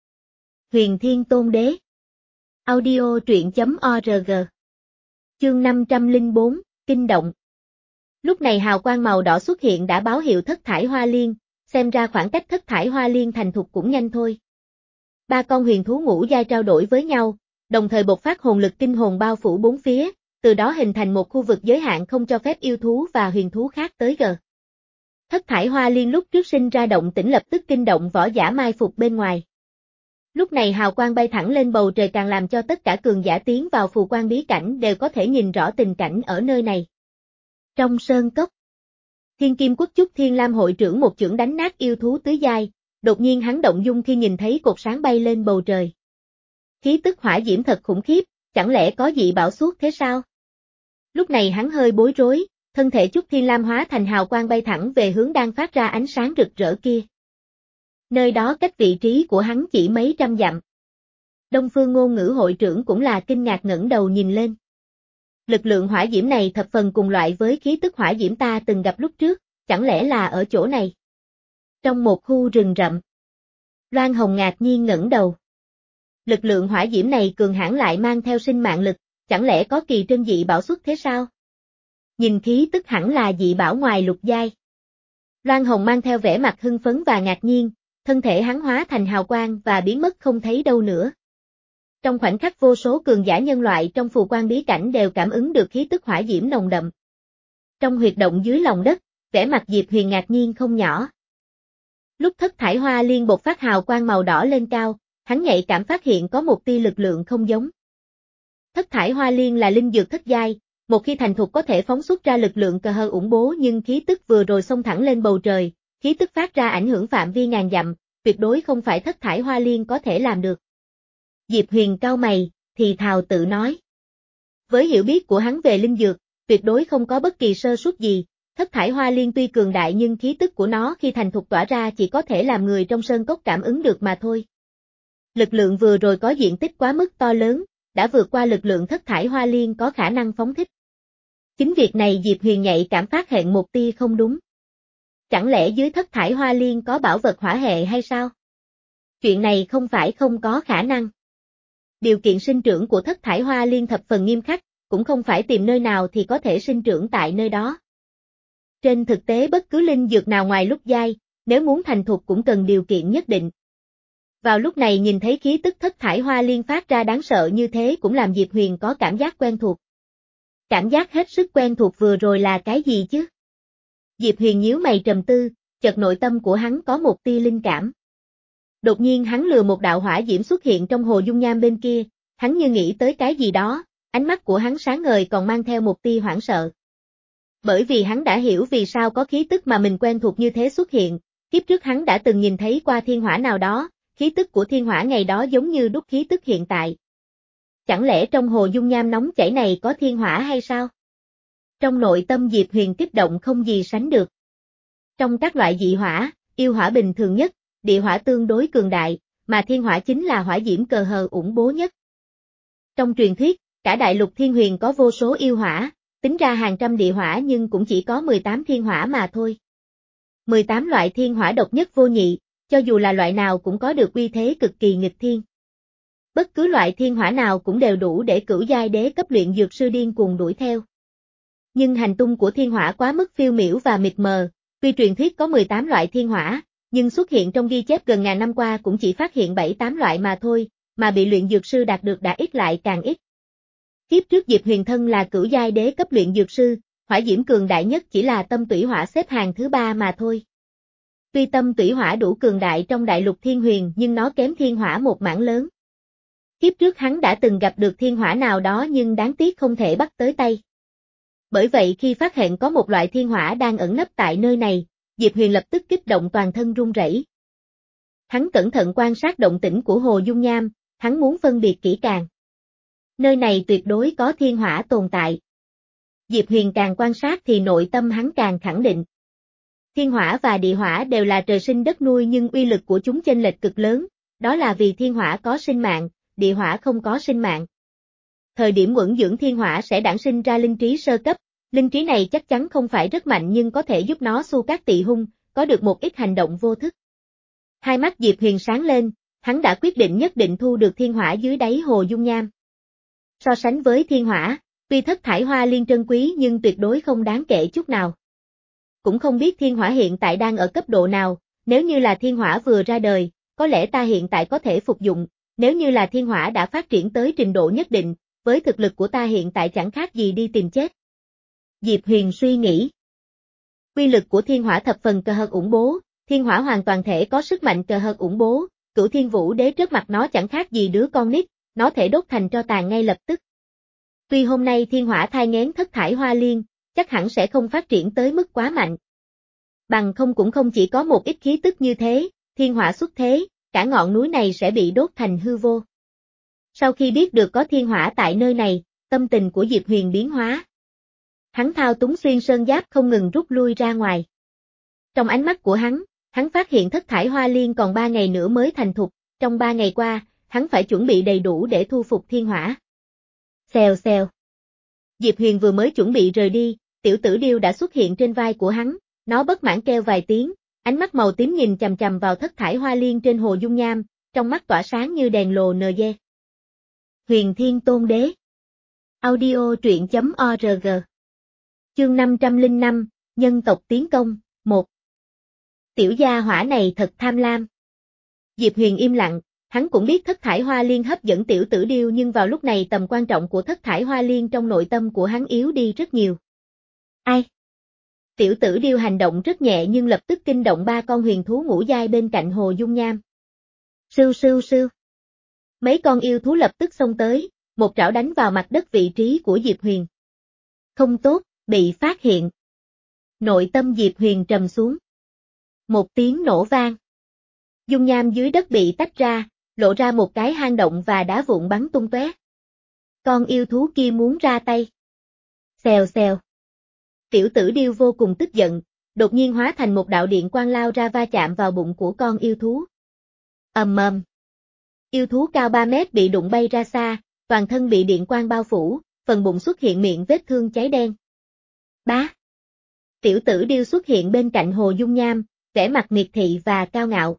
Huyền Thiên Tôn Đế. Audio truyện chấm org. Chương năm trăm lẻ bốn, Kinh động. Lúc này hào quang màu đỏ xuất hiện đã báo hiệu thất thải hoa liên, xem ra khoảng cách thất thải hoa liên thành thục cũng nhanh thôi. Ba con huyền thú ngũ giai trao đổi với nhau, đồng thời bộc phát hồn lực kinh hồn bao phủ bốn phía, từ đó hình thành một khu vực giới hạn không cho phép yêu thú và huyền thú khác tới gần. Thất thải hoa liên lúc trước sinh ra động tĩnh lập tức kinh động võ giả mai phục bên ngoài. Lúc này hào quang bay thẳng lên bầu trời càng làm cho tất cả cường giả tiến vào phù quan bí cảnh đều có thể nhìn rõ tình cảnh ở nơi này. Trong sơn cốc, Thiên Kim Quốc Chúc Thiên Lam hội trưởng một chưởng đánh nát yêu thú tứ giai, đột nhiên hắn động dung khi nhìn thấy cột sáng bay lên bầu trời. Khí tức hỏa diễm thật khủng khiếp, chẳng lẽ có dị bảo suốt thế sao? Lúc này hắn hơi bối rối, thân thể Chúc Thiên Lam hóa thành hào quang bay thẳng về hướng đang phát ra ánh sáng rực rỡ kia. Nơi đó cách vị trí của hắn chỉ mấy trăm dặm. Đông Phương Ngôn Ngữ hội trưởng cũng là kinh ngạc ngẩng đầu nhìn lên. Lực lượng hỏa diễm này thập phần cùng loại với khí tức hỏa diễm ta từng gặp lúc trước, chẳng lẽ là ở chỗ này? Trong một khu rừng rậm. Loan Hồng ngạc nhiên ngẩng đầu. Lực lượng hỏa diễm này cường hãn lại mang theo sinh mạng lực, chẳng lẽ có kỳ trân dị bảo xuất thế sao? Nhìn khí tức hẳn là dị bảo ngoài lục giai. Loan Hồng mang theo vẻ mặt hưng phấn và ngạc nhiên, thân thể hắn hóa thành hào quang và biến mất không thấy đâu nữa. Trong khoảnh khắc vô số cường giả nhân loại trong phù quan bí cảnh đều cảm ứng được khí tức hỏa diễm nồng đậm. Trong huyệt động dưới lòng đất, vẻ mặt Diệp Huyền ngạc nhiên không nhỏ. Lúc thất thải hoa liên bộc phát hào quang màu đỏ lên cao, hắn nhạy cảm phát hiện có một tia lực lượng không giống. Thất thải hoa liên là linh dược thất giai, một khi thành thục có thể phóng xuất ra lực lượng cờ hờ ủng bố, nhưng khí tức vừa rồi xông thẳng lên bầu trời, khí tức phát ra ảnh hưởng phạm vi ngàn dặm, tuyệt đối không phải thất thải hoa liên có thể làm được. Diệp Huyền cau mày, thì thào tự nói. Với hiểu biết của hắn về linh dược, tuyệt đối không có bất kỳ sơ suất gì, thất thải hoa liên tuy cường đại nhưng khí tức của nó khi thành thục tỏa ra chỉ có thể làm người trong sơn cốc cảm ứng được mà thôi. Lực lượng vừa rồi có diện tích quá mức to lớn, đã vượt qua lực lượng thất thải hoa liên có khả năng phóng thích. Chính việc này Diệp Huyền nhạy cảm phát hiện một tia không đúng. Chẳng lẽ dưới thất thải hoa liên có bảo vật hỏa hệ hay sao? Chuyện này không phải không có khả năng. Điều kiện sinh trưởng của thất thải hoa liên thập phần nghiêm khắc, cũng không phải tìm nơi nào thì có thể sinh trưởng tại nơi đó. Trên thực tế bất cứ linh dược nào ngoài lúc giai, nếu muốn thành thục cũng cần điều kiện nhất định. Vào lúc này nhìn thấy khí tức thất thải hoa liên phát ra đáng sợ như thế cũng làm Diệp Huyền có cảm giác quen thuộc. Cảm giác hết sức quen thuộc vừa rồi là cái gì chứ? Diệp Huyền nhíu mày trầm tư, chợt nội tâm của hắn có một tia linh cảm. Đột nhiên hắn lừa một đạo hỏa diễm xuất hiện trong hồ dung nham bên kia, hắn như nghĩ tới cái gì đó, ánh mắt của hắn sáng ngời còn mang theo một tia hoảng sợ. Bởi vì hắn đã hiểu vì sao có khí tức mà mình quen thuộc như thế xuất hiện, kiếp trước hắn đã từng nhìn thấy qua thiên hỏa nào đó, khí tức của thiên hỏa ngày đó giống như đúc khí tức hiện tại. Chẳng lẽ trong hồ dung nham nóng chảy này có thiên hỏa hay sao? Trong nội tâm Diệp Huyền kích động không gì sánh được. Trong các loại dị hỏa, yêu hỏa bình thường nhất, địa hỏa tương đối cường đại, mà thiên hỏa chính là hỏa diễm cờ hờ ủng bố nhất. Trong truyền thuyết, cả đại lục thiên huyền có vô số yêu hỏa, tính ra hàng trăm địa hỏa nhưng cũng chỉ có mười tám thiên hỏa mà thôi. mười tám loại thiên hỏa độc nhất vô nhị, cho dù là loại nào cũng có được uy thế cực kỳ nghịch thiên. Bất cứ loại thiên hỏa nào cũng đều đủ để cửu giai đế cấp luyện dược sư điên cuồng đuổi theo. Nhưng hành tung của thiên hỏa quá mức phiêu miểu và mịt mờ, tuy truyền thuyết có mười tám loại thiên hỏa, nhưng xuất hiện trong ghi chép gần ngàn năm qua cũng chỉ phát hiện bảy tám loại mà thôi, mà bị luyện dược sư đạt được đã ít lại càng ít. Kiếp trước Diệp Huyền thân là cửu giai đế cấp luyện dược sư, hỏa diễm cường đại nhất chỉ là tâm tủy hỏa xếp hàng thứ ba mà thôi. Tuy tâm tủy hỏa đủ cường đại trong đại lục thiên huyền nhưng nó kém thiên hỏa một mảng lớn. Kiếp trước hắn đã từng gặp được thiên hỏa nào đó nhưng đáng tiếc không thể bắt tới tay. Bởi vậy khi phát hiện có một loại thiên hỏa đang ẩn nấp tại nơi này, Diệp Huyền lập tức kích động toàn thân run rẩy. Hắn cẩn thận quan sát động tĩnh của hồ dung nham, hắn muốn phân biệt kỹ càng. Nơi này tuyệt đối có thiên hỏa tồn tại. Diệp Huyền càng quan sát thì nội tâm hắn càng khẳng định. Thiên hỏa và địa hỏa đều là trời sinh đất nuôi nhưng uy lực của chúng chênh lệch cực lớn, đó là vì thiên hỏa có sinh mạng, địa hỏa không có sinh mạng. Thời điểm uẩn dưỡng thiên hỏa sẽ đản sinh ra linh trí sơ cấp, linh trí này chắc chắn không phải rất mạnh nhưng có thể giúp nó xua các tỵ hung, có được một ít hành động vô thức. Hai mắt Diệp Huyền sáng lên, hắn đã quyết định nhất định thu được thiên hỏa dưới đáy hồ dung nham. So sánh với thiên hỏa, tuy thất thải hoa liên trân quý nhưng tuyệt đối không đáng kể chút nào. Cũng không biết thiên hỏa hiện tại đang ở cấp độ nào, nếu như là thiên hỏa vừa ra đời, có lẽ ta hiện tại có thể phục dụng, nếu như là thiên hỏa đã phát triển tới trình độ nhất định, với thực lực của ta hiện tại chẳng khác gì đi tìm chết. Diệp Huyền suy nghĩ. Quy lực của thiên hỏa thập phần cờ hờ ủng bố, thiên hỏa hoàn toàn thể có sức mạnh cờ hờ ủng bố, cửu thiên vũ đế trước mặt nó chẳng khác gì đứa con nít, nó thể đốt thành tro tàn ngay lập tức. Tuy hôm nay thiên hỏa thai nghén thất thải hoa liên, chắc hẳn sẽ không phát triển tới mức quá mạnh. Bằng không cũng không chỉ có một ít khí tức như thế, thiên hỏa xuất thế, cả ngọn núi này sẽ bị đốt thành hư vô. Sau khi biết được có thiên hỏa tại nơi này, tâm tình của Diệp Huyền biến hóa. Hắn thao túng xuyên sơn giáp không ngừng rút lui ra ngoài. Trong ánh mắt của hắn, hắn phát hiện thất thải hoa liên còn ba ngày nữa mới thành thục, trong ba ngày qua, hắn phải chuẩn bị đầy đủ để thu phục thiên hỏa. Xèo xèo. Diệp Huyền vừa mới chuẩn bị rời đi, tiểu tử điêu đã xuất hiện trên vai của hắn, nó bất mãn kêu vài tiếng, ánh mắt màu tím nhìn chằm chằm vào thất thải hoa liên trên hồ dung nham, trong mắt tỏa sáng như đèn lồ nờ dê. Huyền Thiên Tôn Đế. Audio truyện chấm org. Chương năm trăm lẻ năm, Nhân tộc tiến công, một. Tiểu gia hỏa này thật tham lam. Diệp Huyền im lặng, hắn cũng biết thất thải hoa liên hấp dẫn tiểu tử điêu nhưng vào lúc này tầm quan trọng của thất thải hoa liên trong nội tâm của hắn yếu đi rất nhiều. Ai? Tiểu tử điêu hành động rất nhẹ nhưng lập tức kinh động ba con huyền thú ngũ giai bên cạnh Hồ Dung Nham. Sưu sưu sưu. Mấy con yêu thú lập tức xông tới, một trảo đánh vào mặt đất vị trí của Diệp Huyền. Không tốt, bị phát hiện. Nội tâm Diệp Huyền trầm xuống. Một tiếng nổ vang. Dung nham dưới đất bị tách ra, lộ ra một cái hang động và đá vụn bắn tung tóe. Con yêu thú kia muốn ra tay. Xèo xèo. Tiểu tử điêu vô cùng tức giận, đột nhiên hóa thành một đạo điện quang lao ra va chạm vào bụng của con yêu thú. Ầm ầm. Yêu thú cao ba mét bị đụng bay ra xa, toàn thân bị điện quang bao phủ, phần bụng xuất hiện miệng vết thương cháy đen. Bá. Tiểu tử điêu xuất hiện bên cạnh Hồ Dung Nham, vẻ mặt miệt thị và cao ngạo.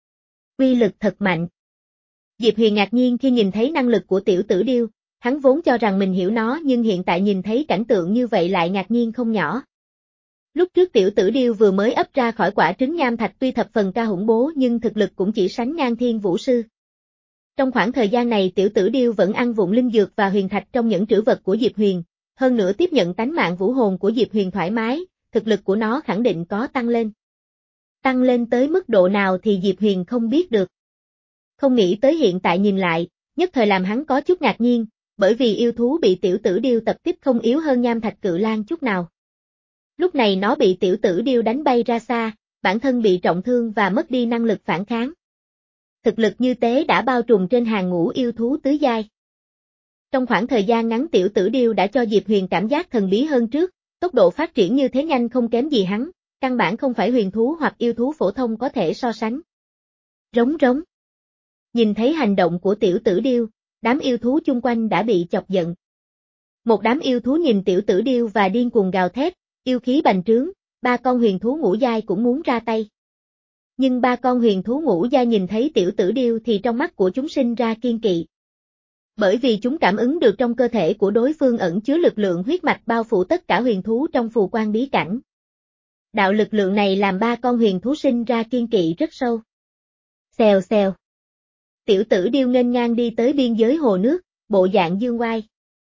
Uy lực thật mạnh. Diệp Huyền ngạc nhiên khi nhìn thấy năng lực của tiểu tử điêu, hắn vốn cho rằng mình hiểu nó nhưng hiện tại nhìn thấy cảnh tượng như vậy lại ngạc nhiên không nhỏ. Lúc trước tiểu tử điêu vừa mới ấp ra khỏi quả trứng nham thạch tuy thập phần ca hủng bố nhưng thực lực cũng chỉ sánh ngang thiên vũ sư. Trong khoảng thời gian này tiểu tử điêu vẫn ăn vụn linh dược và huyền thạch trong những trữ vật của Diệp Huyền, hơn nữa tiếp nhận tánh mạng vũ hồn của Diệp Huyền thoải mái, thực lực của nó khẳng định có tăng lên. Tăng lên tới mức độ nào thì Diệp Huyền không biết được. Không nghĩ tới hiện tại nhìn lại, nhất thời làm hắn có chút ngạc nhiên, bởi vì yêu thú bị tiểu tử điêu tập kích không yếu hơn nham thạch cự lang chút nào. Lúc này nó bị tiểu tử điêu đánh bay ra xa, bản thân bị trọng thương và mất đi năng lực phản kháng. Thực lực như thế đã bao trùm trên hàng ngũ yêu thú tứ giai. Trong khoảng thời gian ngắn tiểu tử điêu đã cho Diệp Huyền cảm giác thần bí hơn trước, tốc độ phát triển như thế nhanh không kém gì hắn, căn bản không phải huyền thú hoặc yêu thú phổ thông có thể so sánh. Rống rống. Nhìn thấy hành động của tiểu tử điêu, đám yêu thú chung quanh đã bị chọc giận. Một đám yêu thú nhìn tiểu tử điêu và điên cuồng gào thét, yêu khí bành trướng, ba con huyền thú ngũ giai cũng muốn ra tay. Nhưng ba con huyền thú ngũ giai nhìn thấy tiểu tử điêu thì trong mắt của chúng sinh ra kiên kỵ. Bởi vì chúng cảm ứng được trong cơ thể của đối phương ẩn chứa lực lượng huyết mạch bao phủ tất cả huyền thú trong phù quan bí cảnh. Đạo lực lượng này làm ba con huyền thú sinh ra kiên kỵ rất sâu. Xèo xèo. Tiểu tử điêu nghênh ngang đi tới biên giới hồ nước, bộ dạng dương oai.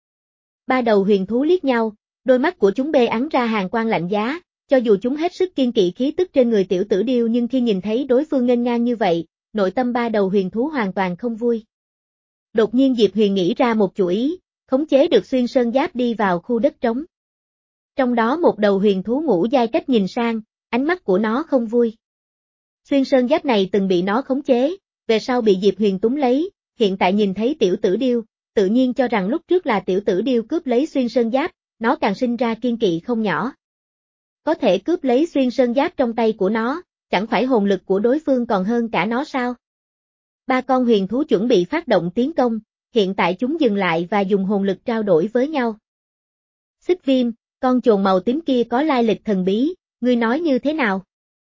Ba đầu huyền thú liếc nhau, đôi mắt của chúng bê ắn ra hàn quang lạnh giá, cho dù chúng hết sức kiên kỵ khí tức trên người tiểu tử điêu nhưng khi nhìn thấy đối phương nghênh ngang như vậy, nội tâm ba đầu huyền thú hoàn toàn không vui. Đột nhiên Diệp Huyền nghĩ ra một chủ ý, khống chế được xuyên sơn giáp đi vào khu đất trống. Trong đó một đầu huyền thú ngũ giai cách nhìn sang, ánh mắt của nó không vui. Xuyên sơn giáp này từng bị nó khống chế, về sau bị Diệp Huyền túm lấy, hiện tại nhìn thấy tiểu tử điêu, tự nhiên cho rằng lúc trước là tiểu tử điêu cướp lấy xuyên sơn giáp, nó càng sinh ra kiên kỵ không nhỏ. Có thể cướp lấy xuyên sơn giáp trong tay của nó, chẳng phải hồn lực của đối phương còn hơn cả nó sao? Ba con huyền thú chuẩn bị phát động tiến công, hiện tại chúng dừng lại và dùng hồn lực trao đổi với nhau. Xích Viêm, con chồn màu tím kia có lai lịch thần bí, ngươi nói như thế nào?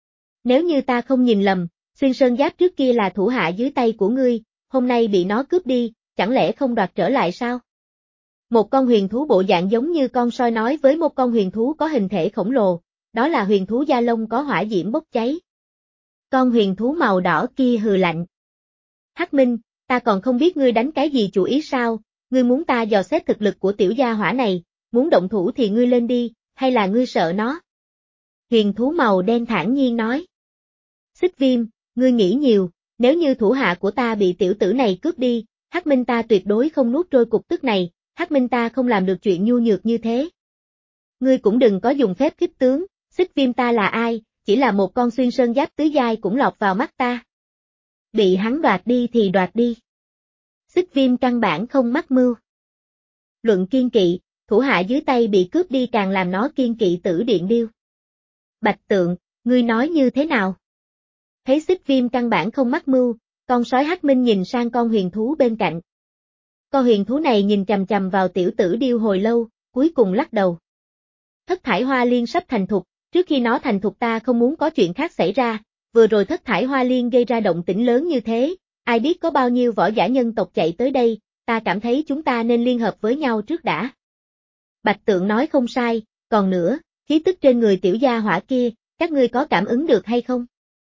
Nếu như ta không nhìn lầm, xuyên sơn giáp trước kia là thủ hạ dưới tay của ngươi, hôm nay bị nó cướp đi, chẳng lẽ không đoạt trở lại sao? Một con huyền thú bộ dạng giống như con soi nói với một con huyền thú có hình thể khổng lồ, đó là huyền thú da lông có hỏa diễm bốc cháy. Con huyền thú màu đỏ kia hừ lạnh. Hắc Minh, ta còn không biết ngươi đánh cái gì chủ ý sao, ngươi muốn ta dò xét thực lực của tiểu gia hỏa này, muốn động thủ thì ngươi lên đi, hay là ngươi sợ nó? Huyền thú màu đen thản nhiên nói. Xích Viêm, ngươi nghĩ nhiều, nếu như thủ hạ của ta bị tiểu tử này cướp đi, Hắc Minh ta tuyệt đối không nuốt trôi cục tức này, Hắc Minh ta không làm được chuyện nhu nhược như thế. Ngươi cũng đừng có dùng phép kích tướng, Xích Viêm ta là ai, chỉ là một con xuyên sơn giáp tứ giai cũng lọt vào mắt ta. Bị hắn đoạt đi thì đoạt đi. Xích Viêm căn bản không mắc mưu. Luận kiên kỵ, thủ hạ dưới tay bị cướp đi càng làm nó kiên kỵ Tử Điện Điêu. Bạch Tượng, ngươi nói như thế nào? Thấy Xích Viêm căn bản không mắc mưu, con sói Hắc Minh nhìn sang con huyền thú bên cạnh. Con huyền thú này nhìn chằm chằm vào tiểu tử điêu hồi lâu, cuối cùng lắc đầu. Thất thải hoa liên sắp thành thục, trước khi nó thành thục ta không muốn có chuyện khác xảy ra, vừa rồi thất thải hoa liên gây ra động tĩnh lớn như thế, ai biết có bao nhiêu võ giả nhân tộc chạy tới đây, ta cảm thấy chúng ta nên liên hợp với nhau trước đã. Bạch Tượng nói không sai, còn nữa, khí tức trên người tiểu gia hỏa kia, các ngươi có cảm ứng được hay không?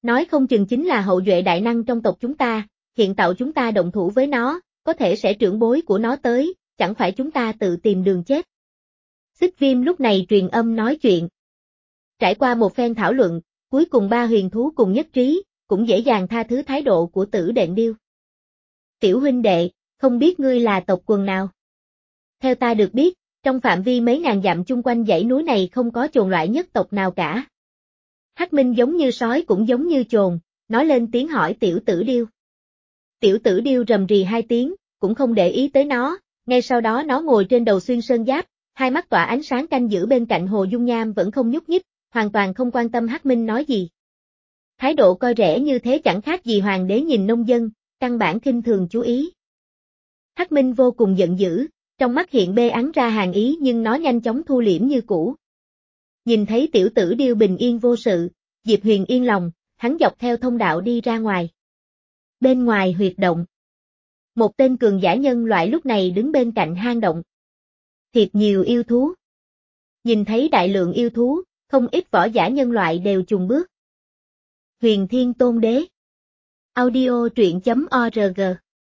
Nói không chừng chính là hậu duệ đại năng trong tộc chúng ta, hiện tạo chúng ta động thủ với nó, có thể sẽ trưởng bối của nó tới, chẳng phải chúng ta tự tìm đường chết. Xích Viêm lúc này truyền âm nói chuyện. Trải qua một phen thảo luận, cuối cùng ba huyền thú cùng nhất trí, cũng dễ dàng tha thứ thái độ của Tử Đệm Điêu. Tiểu huynh đệ, không biết ngươi là tộc quần nào? Theo ta được biết, trong phạm vi mấy ngàn dặm chung quanh dãy núi này không có chồn loại nhất tộc nào cả. Hắc Minh giống như sói cũng giống như chồn, nói lên tiếng hỏi Tiểu Tử Điêu. Tiểu Tử Điêu rầm rì hai tiếng, cũng không để ý tới nó, ngay sau đó nó ngồi trên đầu xuyên sơn giáp, hai mắt tỏa ánh sáng canh giữ bên cạnh Hồ Dung Nham vẫn không nhúc nhích, hoàn toàn không quan tâm Hắc Minh nói gì. Thái độ coi rẻ như thế chẳng khác gì hoàng đế nhìn nông dân, căn bản khinh thường chú ý. Hắc Minh vô cùng giận dữ, trong mắt hiện bê ắn ra hàn ý nhưng nó nhanh chóng thu liễm như cũ. Nhìn thấy Tiểu Tử Điêu bình yên vô sự, Diệp Huyền yên lòng, hắn dọc theo thông đạo đi ra ngoài. Bên ngoài huyệt động, một tên cường giả nhân loại lúc này đứng bên cạnh hang động. Thiệt nhiều yêu thú. Nhìn thấy đại lượng yêu thú, không ít võ giả nhân loại đều chùng bước. Huyền Thiên Tôn Đế. Audio truyện chấm org.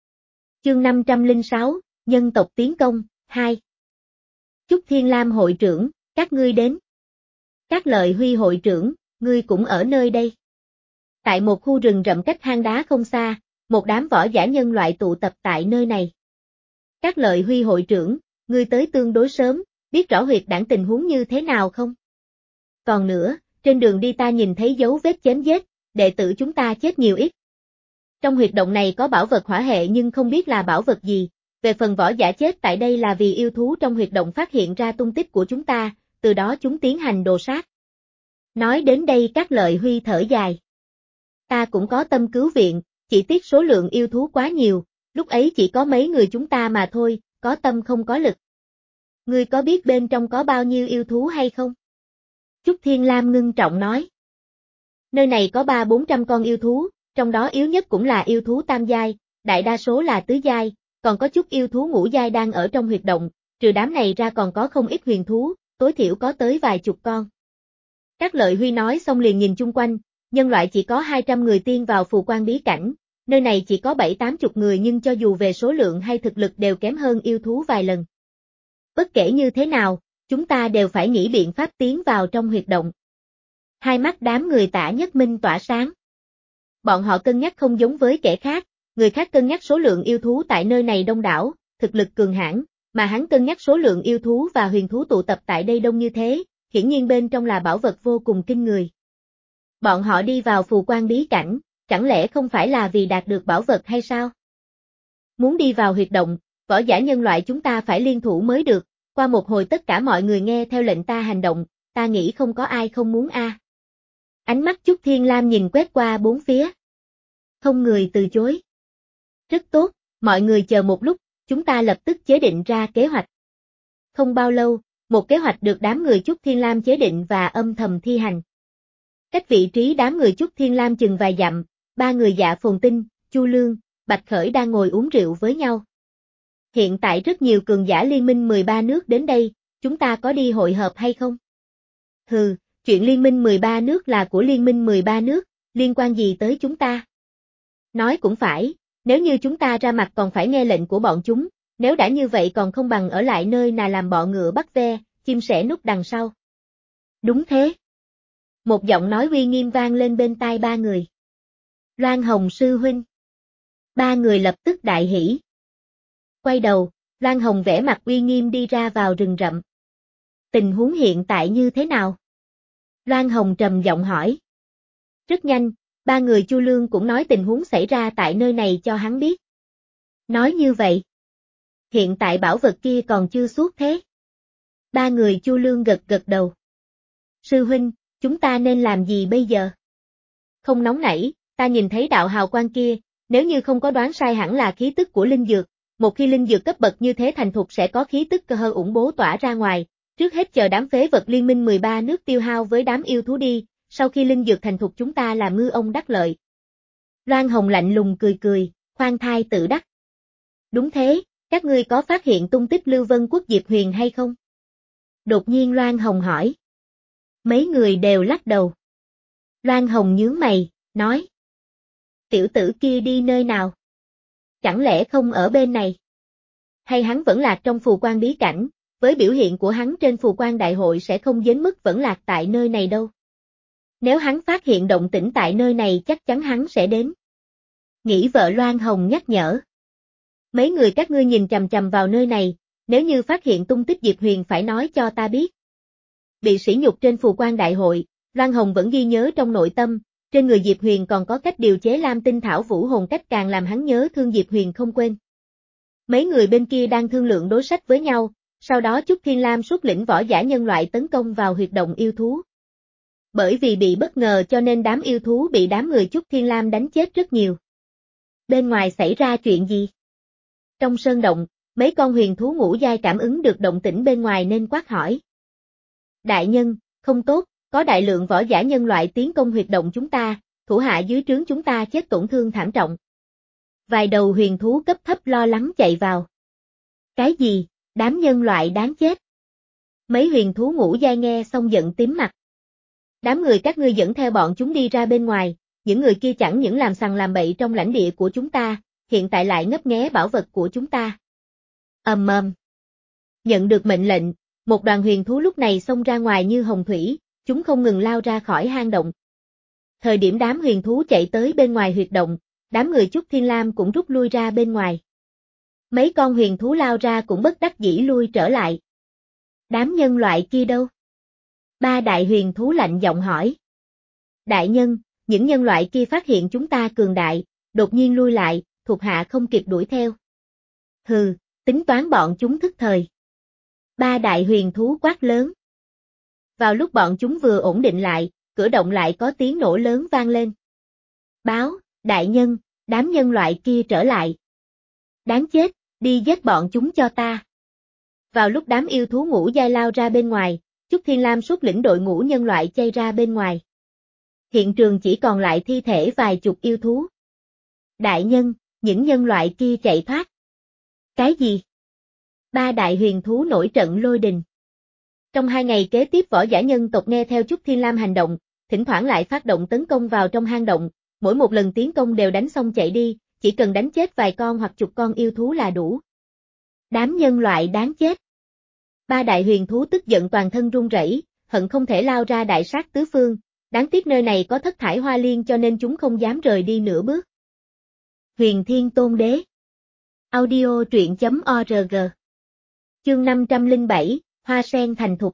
Chương năm trăm lẻ sáu, Nhân tộc tiến công, hai. Chúc Thiên Lam hội trưởng, các ngươi đến. Các Lợi Huy hội trưởng, ngươi cũng ở nơi đây. Tại một khu rừng rậm cách hang đá không xa, một đám võ giả nhân loại tụ tập tại nơi này. Các Lợi Huy hội trưởng, ngươi tới tương đối sớm, biết rõ huyệt đảng tình huống như thế nào không? Còn nữa, trên đường đi ta nhìn thấy dấu vết chém giết, đệ tử chúng ta chết nhiều ít. Trong huyệt động này có bảo vật hỏa hệ nhưng không biết là bảo vật gì, về phần võ giả chết tại đây là vì yêu thú trong huyệt động phát hiện ra tung tích của chúng ta, từ đó chúng tiến hành đồ sát. Nói đến đây Các Lợi Huy thở dài. Ta cũng có tâm cứu viện, chỉ tiếc số lượng yêu thú quá nhiều, lúc ấy chỉ có mấy người chúng ta mà thôi, có tâm không có lực. Ngươi có biết bên trong có bao nhiêu yêu thú hay không? Chúc Thiên Lam ngưng trọng nói. Nơi này có ba bốn trăm con yêu thú, trong đó yếu nhất cũng là yêu thú tam giai, đại đa số là tứ giai, còn có chút yêu thú ngũ giai đang ở trong huyệt động, trừ đám này ra còn có không ít huyền thú, tối thiểu có tới vài chục con. Các Lợi Huy nói xong liền nhìn chung quanh, nhân loại chỉ có hai trăm người tiên vào phù quan bí cảnh, nơi này chỉ có bảy tám chục người nhưng cho dù về số lượng hay thực lực đều kém hơn yêu thú vài lần. Bất kể như thế nào, chúng ta đều phải nghĩ biện pháp tiến vào trong huyệt động. Hai mắt đám người Tả Nhất Minh tỏa sáng. Bọn họ cân nhắc không giống với kẻ khác, người khác cân nhắc số lượng yêu thú tại nơi này đông đảo, thực lực cường hãn, mà hắn cân nhắc số lượng yêu thú và huyền thú tụ tập tại đây đông như thế, hiển nhiên bên trong là bảo vật vô cùng kinh người. Bọn họ đi vào phù quan bí cảnh, chẳng lẽ không phải là vì đạt được bảo vật hay sao? Muốn đi vào huyệt động, võ giả nhân loại chúng ta phải liên thủ mới được, qua một hồi tất cả mọi người nghe theo lệnh ta hành động, ta nghĩ không có ai không muốn a. Ánh mắt Chúc Thiên Lam nhìn quét qua bốn phía. Không người từ chối. Rất tốt, mọi người chờ một lúc, chúng ta lập tức chế định ra kế hoạch. Không bao lâu, một kế hoạch được đám người Chúc Thiên Lam chế định và âm thầm thi hành. Cách vị trí đám người Chúc Thiên Lam chừng vài dặm, ba người Dạ Phồn Tinh, Chu Lương, Bạch Khởi đang ngồi uống rượu với nhau. Hiện tại rất nhiều cường giả liên minh mười ba nước đến đây, chúng ta có đi hội hợp hay không? Hừ, chuyện liên minh mười ba nước là của liên minh mười ba nước, liên quan gì tới chúng ta? Nói cũng phải, nếu như chúng ta ra mặt còn phải nghe lệnh của bọn chúng, nếu đã như vậy còn không bằng ở lại nơi nào làm bọ ngựa bắt ve, chim sẻ núp đằng sau. Đúng thế. Một giọng nói uy nghiêm vang lên bên tai ba người. Loan Hồng sư huynh. Ba người lập tức đại hỉ. Quay đầu, Loan Hồng vẻ mặt uy nghiêm đi ra vào rừng rậm. Tình huống hiện tại như thế nào? Loan Hồng trầm giọng hỏi. Rất nhanh, ba người Chu Lương cũng nói tình huống xảy ra tại nơi này cho hắn biết. Nói như vậy. Hiện tại bảo vật kia còn chưa suốt thế. Ba người Chu Lương gật gật đầu. Sư huynh, chúng ta nên làm gì bây giờ? Không nóng nảy, ta nhìn thấy đạo hào quang kia, nếu như không có đoán sai hẳn là khí tức của linh dược, một khi linh dược cấp bậc như thế thành thục sẽ có khí tức cơ hơ ủng bố tỏa ra ngoài, trước hết chờ đám phế vật liên minh mười ba nước tiêu hao với đám yêu thú đi, sau khi linh dược thành thục chúng ta làm ngư ông đắc lợi. Loan Hồng lạnh lùng cười cười, khoan thai tự đắc. Đúng thế, các ngươi có phát hiện tung tích Lưu Vân Quốc Diệp Huyền hay không? Đột nhiên Loan Hồng hỏi. Mấy người đều lắc đầu. Loan Hồng nhướng mày, nói. Tiểu tử kia đi nơi nào? Chẳng lẽ không ở bên này? Hay hắn vẫn lạc trong phù quan bí cảnh, với biểu hiện của hắn trên phù quan đại hội sẽ không đến mức vẫn lạc tại nơi này đâu. Nếu hắn phát hiện động tĩnh tại nơi này chắc chắn hắn sẽ đến. Nghĩ vợ Loan Hồng nhắc nhở. Mấy người các ngươi nhìn chằm chằm vào nơi này, nếu như phát hiện tung tích Diệp Huyền phải nói cho ta biết. Bị sỉ nhục trên phù quan đại hội, Loan Hồng vẫn ghi nhớ trong nội tâm, trên người Diệp Huyền còn có cách điều chế Lam Tinh Thảo Vũ Hồn cách càng làm hắn nhớ thương Diệp Huyền không quên. Mấy người bên kia đang thương lượng đối sách với nhau, sau đó Chúc Thiên Lam xuất lĩnh võ giả nhân loại tấn công vào huyệt động yêu thú. Bởi vì bị bất ngờ cho nên đám yêu thú bị đám người Chúc Thiên Lam đánh chết rất nhiều. Bên ngoài xảy ra chuyện gì? Trong sơn động, mấy con huyền thú ngũ giai cảm ứng được động tĩnh bên ngoài nên quát hỏi. Đại nhân, không tốt, có đại lượng võ giả nhân loại tiến công huyệt động chúng ta, thủ hạ dưới trướng chúng ta chết tổn thương thảm trọng. Vài đầu huyền thú cấp thấp lo lắng chạy vào. Cái gì, đám nhân loại đáng chết. Mấy huyền thú ngũ giai nghe xong giận tím mặt. Đám người các ngươi dẫn theo bọn chúng đi ra bên ngoài, những người kia chẳng những làm sằng làm bậy trong lãnh địa của chúng ta, hiện tại lại ngấp nghé bảo vật của chúng ta. Ầm ầm. Nhận được mệnh lệnh, một đoàn huyền thú lúc này xông ra ngoài như hồng thủy, chúng không ngừng lao ra khỏi hang động. Thời điểm đám huyền thú chạy tới bên ngoài huyệt động, đám người Chúc Thiên Lam cũng rút lui ra bên ngoài. Mấy con huyền thú lao ra cũng bất đắc dĩ lui trở lại. Đám nhân loại kia đâu? Ba đại huyền thú lạnh giọng hỏi. Đại nhân, những nhân loại kia phát hiện chúng ta cường đại, đột nhiên lui lại, thuộc hạ không kịp đuổi theo. Hừ, tính toán bọn chúng thức thời. Ba đại huyền thú quát lớn. Vào lúc bọn chúng vừa ổn định lại, cửa động lại có tiếng nổ lớn vang lên. Báo, đại nhân, đám nhân loại kia trở lại. Đáng chết, đi giết bọn chúng cho ta. Vào lúc đám yêu thú ngũ giai lao ra bên ngoài, Chúc Thiên Lam xuất lĩnh đội ngũ nhân loại chay ra bên ngoài. Hiện trường chỉ còn lại thi thể vài chục yêu thú. Đại nhân, những nhân loại kia chạy thoát. Cái gì? Ba đại huyền thú nổi trận lôi đình. Trong hai ngày kế tiếp võ giả nhân tộc nghe theo Chúc Thiên Lam hành động, thỉnh thoảng lại phát động tấn công vào trong hang động, mỗi một lần tiến công đều đánh xong chạy đi, chỉ cần đánh chết vài con hoặc chục con yêu thú là đủ. Đám nhân loại đáng chết. Ba đại huyền thú tức giận toàn thân run rẩy, hận không thể lao ra đại sát tứ phương, đáng tiếc nơi này có thất thải hoa liên cho nên chúng không dám rời đi nửa bước. Huyền Thiên Tôn Đế. Audio truyện chấm org. Chương năm trăm lẻ bảy, Hoa sen thành thục.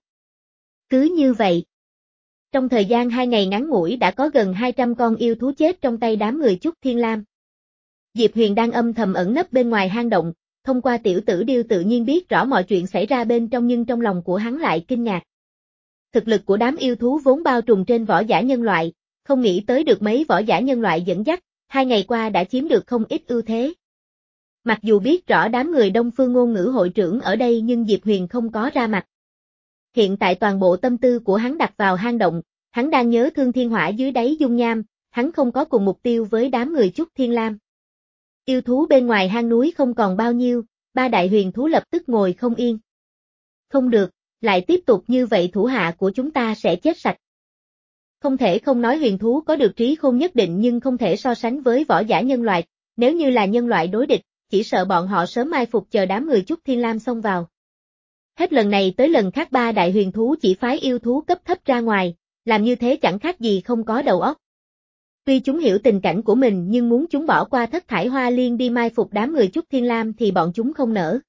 Cứ như vậy. Trong thời gian hai ngày ngắn ngủi đã có gần hai trăm con yêu thú chết trong tay đám người Chúc Thiên Lam. Diệp Huyền đang âm thầm ẩn nấp bên ngoài hang động, thông qua tiểu tử điêu tự nhiên biết rõ mọi chuyện xảy ra bên trong nhưng trong lòng của hắn lại kinh ngạc. Thực lực của đám yêu thú vốn bao trùm trên võ giả nhân loại, không nghĩ tới được mấy võ giả nhân loại dẫn dắt, hai ngày qua đã chiếm được không ít ưu thế. Mặc dù biết rõ đám người Đông Phương ngôn ngữ hội trưởng ở đây nhưng Diệp Huyền không có ra mặt. Hiện tại toàn bộ tâm tư của hắn đặt vào hang động, hắn đang nhớ thương thiên hỏa dưới đáy dung nham, hắn không có cùng mục tiêu với đám người Chúc Thiên Lam. Yêu thú bên ngoài hang núi không còn bao nhiêu, ba đại huyền thú lập tức ngồi không yên. Không được, lại tiếp tục như vậy thủ hạ của chúng ta sẽ chết sạch. Không thể không nói huyền thú có được trí khôn nhất định nhưng không thể so sánh với võ giả nhân loại, nếu như là nhân loại đối địch, chỉ sợ bọn họ sớm mai phục chờ đám người Chúc Thiên Lam xông vào. Hết lần này tới lần khác ba đại huyền thú chỉ phái yêu thú cấp thấp ra ngoài, làm như thế chẳng khác gì không có đầu óc. Tuy chúng hiểu tình cảnh của mình nhưng muốn chúng bỏ qua thất thải hoa liên đi mai phục đám người Chúc Thiên Lam thì bọn chúng không nỡ.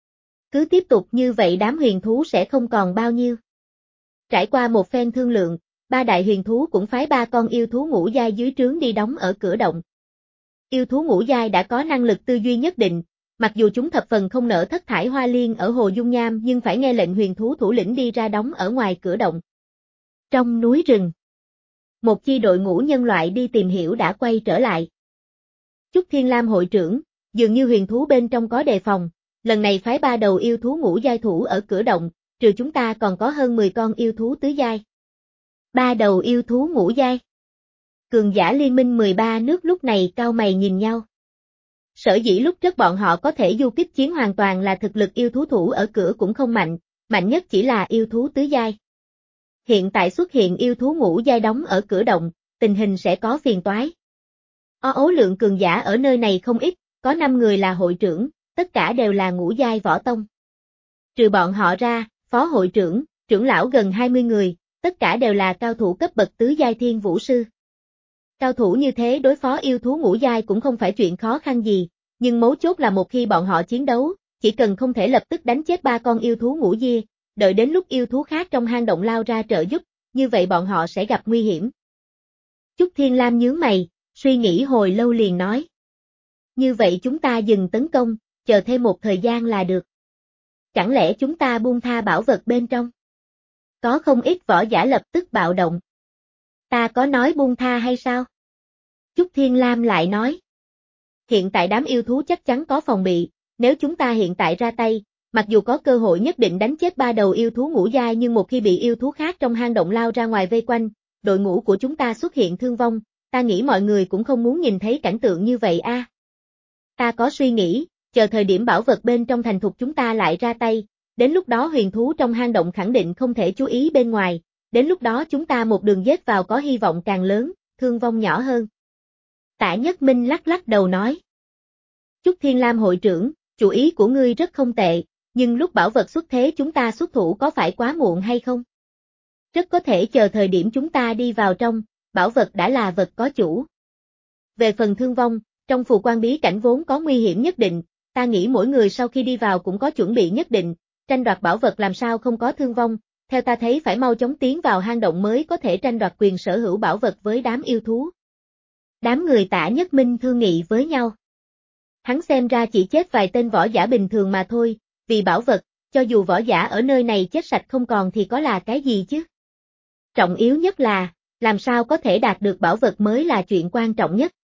Cứ tiếp tục như vậy đám huyền thú sẽ không còn bao nhiêu. Trải qua một phen thương lượng, ba đại huyền thú cũng phái ba con yêu thú ngũ giai dưới trướng đi đóng ở cửa động. Yêu thú ngũ giai đã có năng lực tư duy nhất định, mặc dù chúng thập phần không nỡ thất thải hoa liên ở hồ dung nham nhưng phải nghe lệnh huyền thú thủ lĩnh đi ra đóng ở ngoài cửa động. Trong núi rừng, một chi đội ngũ nhân loại đi tìm hiểu đã quay trở lại. Chúc Thiên Lam hội trưởng, dường như huyền thú bên trong có đề phòng, lần này phái ba đầu yêu thú ngũ giai thủ ở cửa động, trừ chúng ta còn có hơn mười con yêu thú tứ giai. Ba đầu yêu thú ngũ giai. Cường giả liên minh mười ba nước lúc này cau mày nhìn nhau. Sở dĩ lúc trước bọn họ có thể du kích chiến hoàn toàn là thực lực yêu thú thủ ở cửa cũng không mạnh, mạnh nhất chỉ là yêu thú tứ giai. Hiện tại xuất hiện yêu thú ngũ giai đóng ở cửa động, tình hình sẽ có phiền toái. O ố lượng cường giả ở nơi này không ít, có năm người là hội trưởng, tất cả đều là ngũ giai võ tông. Trừ bọn họ ra, phó hội trưởng, trưởng lão gần hai mươi người, tất cả đều là cao thủ cấp bậc tứ giai thiên vũ sư. Cao thủ như thế đối phó yêu thú ngũ giai cũng không phải chuyện khó khăn gì, nhưng mấu chốt là một khi bọn họ chiến đấu, chỉ cần không thể lập tức đánh chết ba con yêu thú ngũ giai, đợi đến lúc yêu thú khác trong hang động lao ra trợ giúp, như vậy bọn họ sẽ gặp nguy hiểm. Chúc Thiên Lam nhướng mày, suy nghĩ hồi lâu liền nói. Như vậy chúng ta dừng tấn công, chờ thêm một thời gian là được. Chẳng lẽ chúng ta buông tha bảo vật bên trong? Có không ít võ giả lập tức bạo động. Ta có nói buông tha hay sao? Chúc Thiên Lam lại nói. Hiện tại đám yêu thú chắc chắn có phòng bị, nếu chúng ta hiện tại ra tay, mặc dù có cơ hội nhất định đánh chết ba đầu yêu thú ngũ giai nhưng một khi bị yêu thú khác trong hang động lao ra ngoài vây quanh, đội ngũ của chúng ta xuất hiện thương vong, ta nghĩ mọi người cũng không muốn nhìn thấy cảnh tượng như vậy a. À. Ta có suy nghĩ, chờ thời điểm bảo vật bên trong thành thục chúng ta lại ra tay, đến lúc đó huyền thú trong hang động khẳng định không thể chú ý bên ngoài, đến lúc đó chúng ta một đường giết vào có hy vọng càng lớn, thương vong nhỏ hơn. Tạ Nhất Minh lắc lắc đầu nói. Chúc Thiên Lam hội trưởng, chủ ý của ngươi rất không tệ, nhưng lúc bảo vật xuất thế chúng ta xuất thủ có phải quá muộn hay không? Rất có thể chờ thời điểm chúng ta đi vào trong, bảo vật đã là vật có chủ. Về phần thương vong, trong phù quan bí cảnh vốn có nguy hiểm nhất định, ta nghĩ mỗi người sau khi đi vào cũng có chuẩn bị nhất định, tranh đoạt bảo vật làm sao không có thương vong, theo ta thấy phải mau chóng tiến vào hang động mới có thể tranh đoạt quyền sở hữu bảo vật với đám yêu thú. Đám người Tạ Nhất Minh thương nghị với nhau. Hắn xem ra chỉ chết vài tên võ giả bình thường mà thôi, vì bảo vật, cho dù võ giả ở nơi này chết sạch không còn thì có là cái gì chứ? Trọng yếu nhất là, làm sao có thể đạt được bảo vật mới là chuyện quan trọng nhất.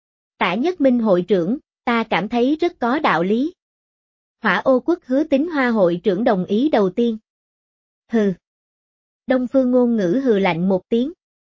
Tạ Nhất Minh hội trưởng, ta cảm thấy rất có đạo lý. Hỏa Ô Quốc Hứa Tính Hoa hội trưởng đồng ý đầu tiên. Hừ. Đông Phương Ngôn Ngữ hừ lạnh một tiếng.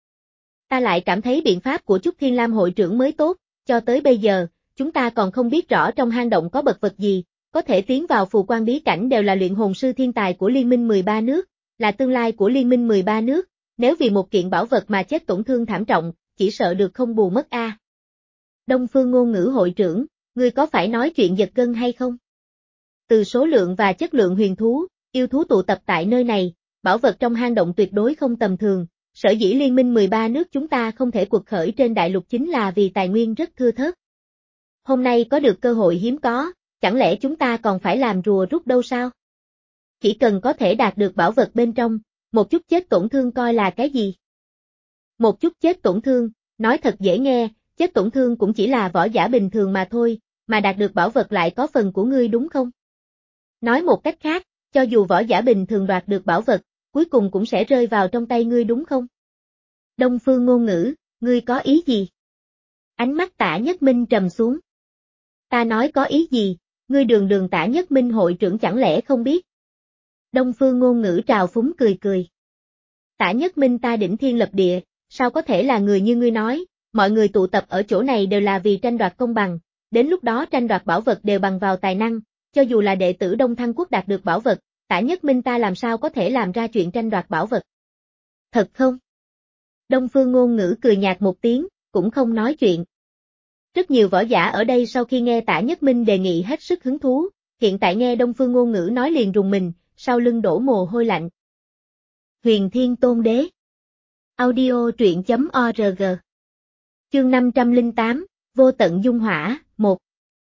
Ta lại cảm thấy biện pháp của Chúc Thiên Lam hội trưởng mới tốt, cho tới bây giờ, chúng ta còn không biết rõ trong hang động có bật vật gì, có thể tiến vào phù quan bí cảnh đều là luyện hồn sư thiên tài của Liên minh mười ba nước, là tương lai của Liên minh mười ba nước, nếu vì một kiện bảo vật mà chết tổn thương thảm trọng, chỉ sợ được không bù mất a. À. Đông Phương Ngôn Ngữ hội trưởng, ngươi có phải nói chuyện giật gân hay không? Từ số lượng và chất lượng huyền thú, yêu thú tụ tập tại nơi này, bảo vật trong hang động tuyệt đối không tầm thường, sở dĩ Liên minh mười ba nước chúng ta không thể quật khởi trên đại lục chính là vì tài nguyên rất thưa thớt. Hôm nay có được cơ hội hiếm có, chẳng lẽ chúng ta còn phải làm rùa rút đâu sao? Chỉ cần có thể đạt được bảo vật bên trong, một chút chết tổn thương coi là cái gì? Một chút chết tổn thương, nói thật dễ nghe, chết tổn thương cũng chỉ là võ giả bình thường mà thôi, mà đạt được bảo vật lại có phần của ngươi đúng không? Nói một cách khác, cho dù võ giả bình thường đoạt được bảo vật, cuối cùng cũng sẽ rơi vào trong tay ngươi đúng không? Đông Phương Ngôn Ngữ, ngươi có ý gì? Ánh mắt Tạ Nhất Minh trầm xuống. Ta nói có ý gì, ngươi đường đường Tạ Nhất Minh hội trưởng chẳng lẽ không biết? Đông Phương Ngôn Ngữ trào phúng cười cười. Tạ Nhất Minh ta đỉnh thiên lập địa, sao có thể là người như ngươi nói, mọi người tụ tập ở chỗ này đều là vì tranh đoạt công bằng, đến lúc đó tranh đoạt bảo vật đều bằng vào tài năng, cho dù là đệ tử Đông Thăng Quốc đạt được bảo vật, Tạ Nhất Minh ta làm sao có thể làm ra chuyện tranh đoạt bảo vật? Thật không? Đông Phương Ngôn Ngữ cười nhạt một tiếng, cũng không nói chuyện. Rất nhiều võ giả ở đây sau khi nghe Tạ Nhất Minh đề nghị hết sức hứng thú, hiện tại nghe Đông Phương Ngôn Ngữ nói liền rùng mình, sau lưng đổ mồ hôi lạnh. Huyền Thiên Tôn Đế. Audio truyện chấm org. Chương năm trăm lẻ tám, Vô Tận Dung Hỏa, một.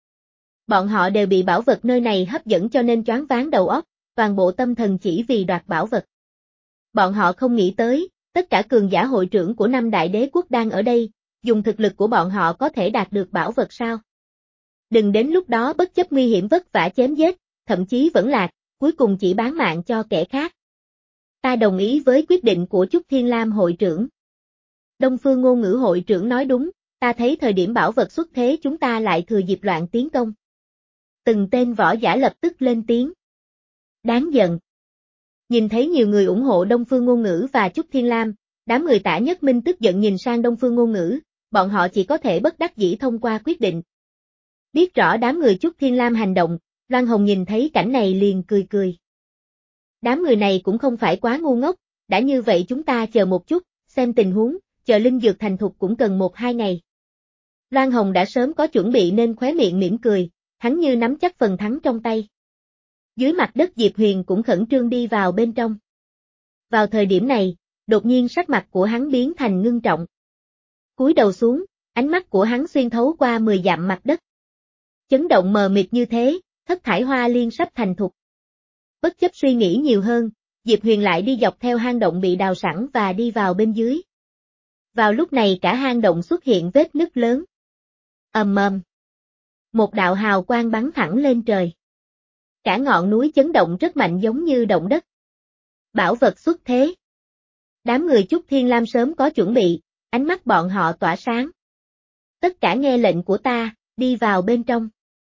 Bọn họ đều bị bảo vật nơi này hấp dẫn cho nên choáng váng đầu óc, toàn bộ tâm thần chỉ vì đoạt bảo vật. Bọn họ không nghĩ tới, tất cả cường giả hội trưởng của năm đại đế quốc đang ở đây, dùng thực lực của bọn họ có thể đạt được bảo vật sao? Đừng đến lúc đó bất chấp nguy hiểm vất vả chém giết, thậm chí vẫn lạc, cuối cùng chỉ bán mạng cho kẻ khác. Ta đồng ý với quyết định của Chúc Thiên Lam hội trưởng. Đông Phương Ngôn Ngữ hội trưởng nói đúng, ta thấy thời điểm bảo vật xuất thế chúng ta lại thừa dịp loạn tiến công. Từng tên võ giả lập tức lên tiếng. Đáng giận. Nhìn thấy nhiều người ủng hộ Đông Phương Ngôn Ngữ và Chúc Thiên Lam, đám người Tạ Nhất Minh tức giận nhìn sang Đông Phương Ngôn Ngữ, bọn họ chỉ có thể bất đắc dĩ thông qua quyết định. Biết rõ đám người Chúc Thiên Lam hành động, Loan Hồng nhìn thấy cảnh này liền cười cười. Đám người này cũng không phải quá ngu ngốc, đã như vậy chúng ta chờ một chút, xem tình huống, chờ linh dược thành thục cũng cần một hai ngày. Loan Hồng đã sớm có chuẩn bị nên khóe miệng mỉm cười, hắn như nắm chắc phần thắng trong tay. Dưới mặt đất Diệp Huyền cũng khẩn trương đi vào bên trong. Vào thời điểm này, đột nhiên sắc mặt của hắn biến thành ngưng trọng. Cúi đầu xuống, ánh mắt của hắn xuyên thấu qua mười dặm mặt đất. Chấn động mờ mịt như thế, thất thải hoa liên sắp thành thục. Bất chấp suy nghĩ nhiều hơn, Diệp Huyền lại đi dọc theo hang động bị đào sẵn và đi vào bên dưới. Vào lúc này cả hang động xuất hiện vết nứt lớn. Ầm ầm. Một đạo hào quang bắn thẳng lên trời. Cả ngọn núi chấn động rất mạnh giống như động đất. Bảo vật xuất thế. Đám người Chúc Thiên Lam sớm có chuẩn bị, ánh mắt bọn họ tỏa sáng. Tất cả nghe lệnh của ta, đi vào bên trong.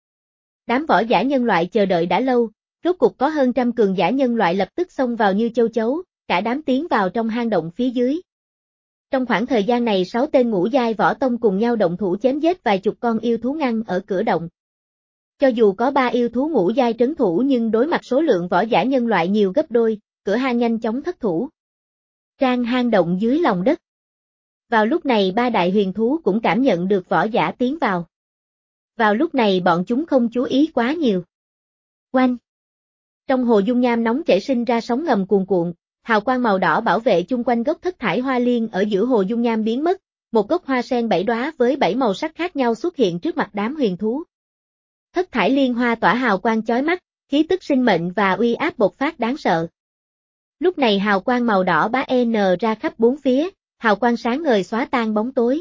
Đám võ giả nhân loại chờ đợi đã lâu, rốt cục có hơn trăm cường giả nhân loại lập tức xông vào như châu chấu, cả đám tiến vào trong hang động phía dưới. Trong khoảng thời gian này sáu tên ngũ giai võ tông cùng nhau động thủ chém giết vài chục con yêu thú ngăn ở cửa động. Cho dù có ba yêu thú ngũ giai trấn thủ nhưng đối mặt số lượng võ giả nhân loại nhiều gấp đôi, cửa hang nhanh chóng thất thủ. Trang hang động dưới lòng đất. Vào lúc này ba đại huyền thú cũng cảm nhận được võ giả tiến vào. Vào lúc này bọn chúng không chú ý quá nhiều. Oanh! Trong hồ dung nham nóng chảy sinh ra sóng ngầm cuồn cuộn, hào quang màu đỏ bảo vệ chung quanh gốc thất thải hoa liên ở giữa hồ dung nham biến mất, một gốc hoa sen bảy đóa với bảy màu sắc khác nhau xuất hiện trước mặt đám huyền thú. Thất thải liên hoa tỏa hào quang chói mắt, khí tức sinh mệnh và uy áp bộc phát đáng sợ. Lúc này hào quang màu đỏ bá en ra khắp bốn phía, hào quang sáng ngời xóa tan bóng tối.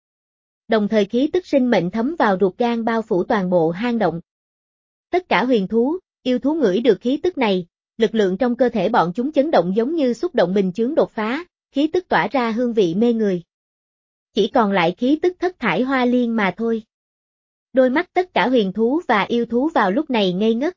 Đồng thời khí tức sinh mệnh thấm vào ruột gan bao phủ toàn bộ hang động. Tất cả huyền thú, yêu thú ngửi được khí tức này, lực lượng trong cơ thể bọn chúng chấn động giống như xúc động bình chướng đột phá, khí tức tỏa ra hương vị mê người. Chỉ còn lại khí tức thất thải hoa liên mà thôi. Đôi mắt tất cả huyền thú và yêu thú vào lúc này ngây ngất.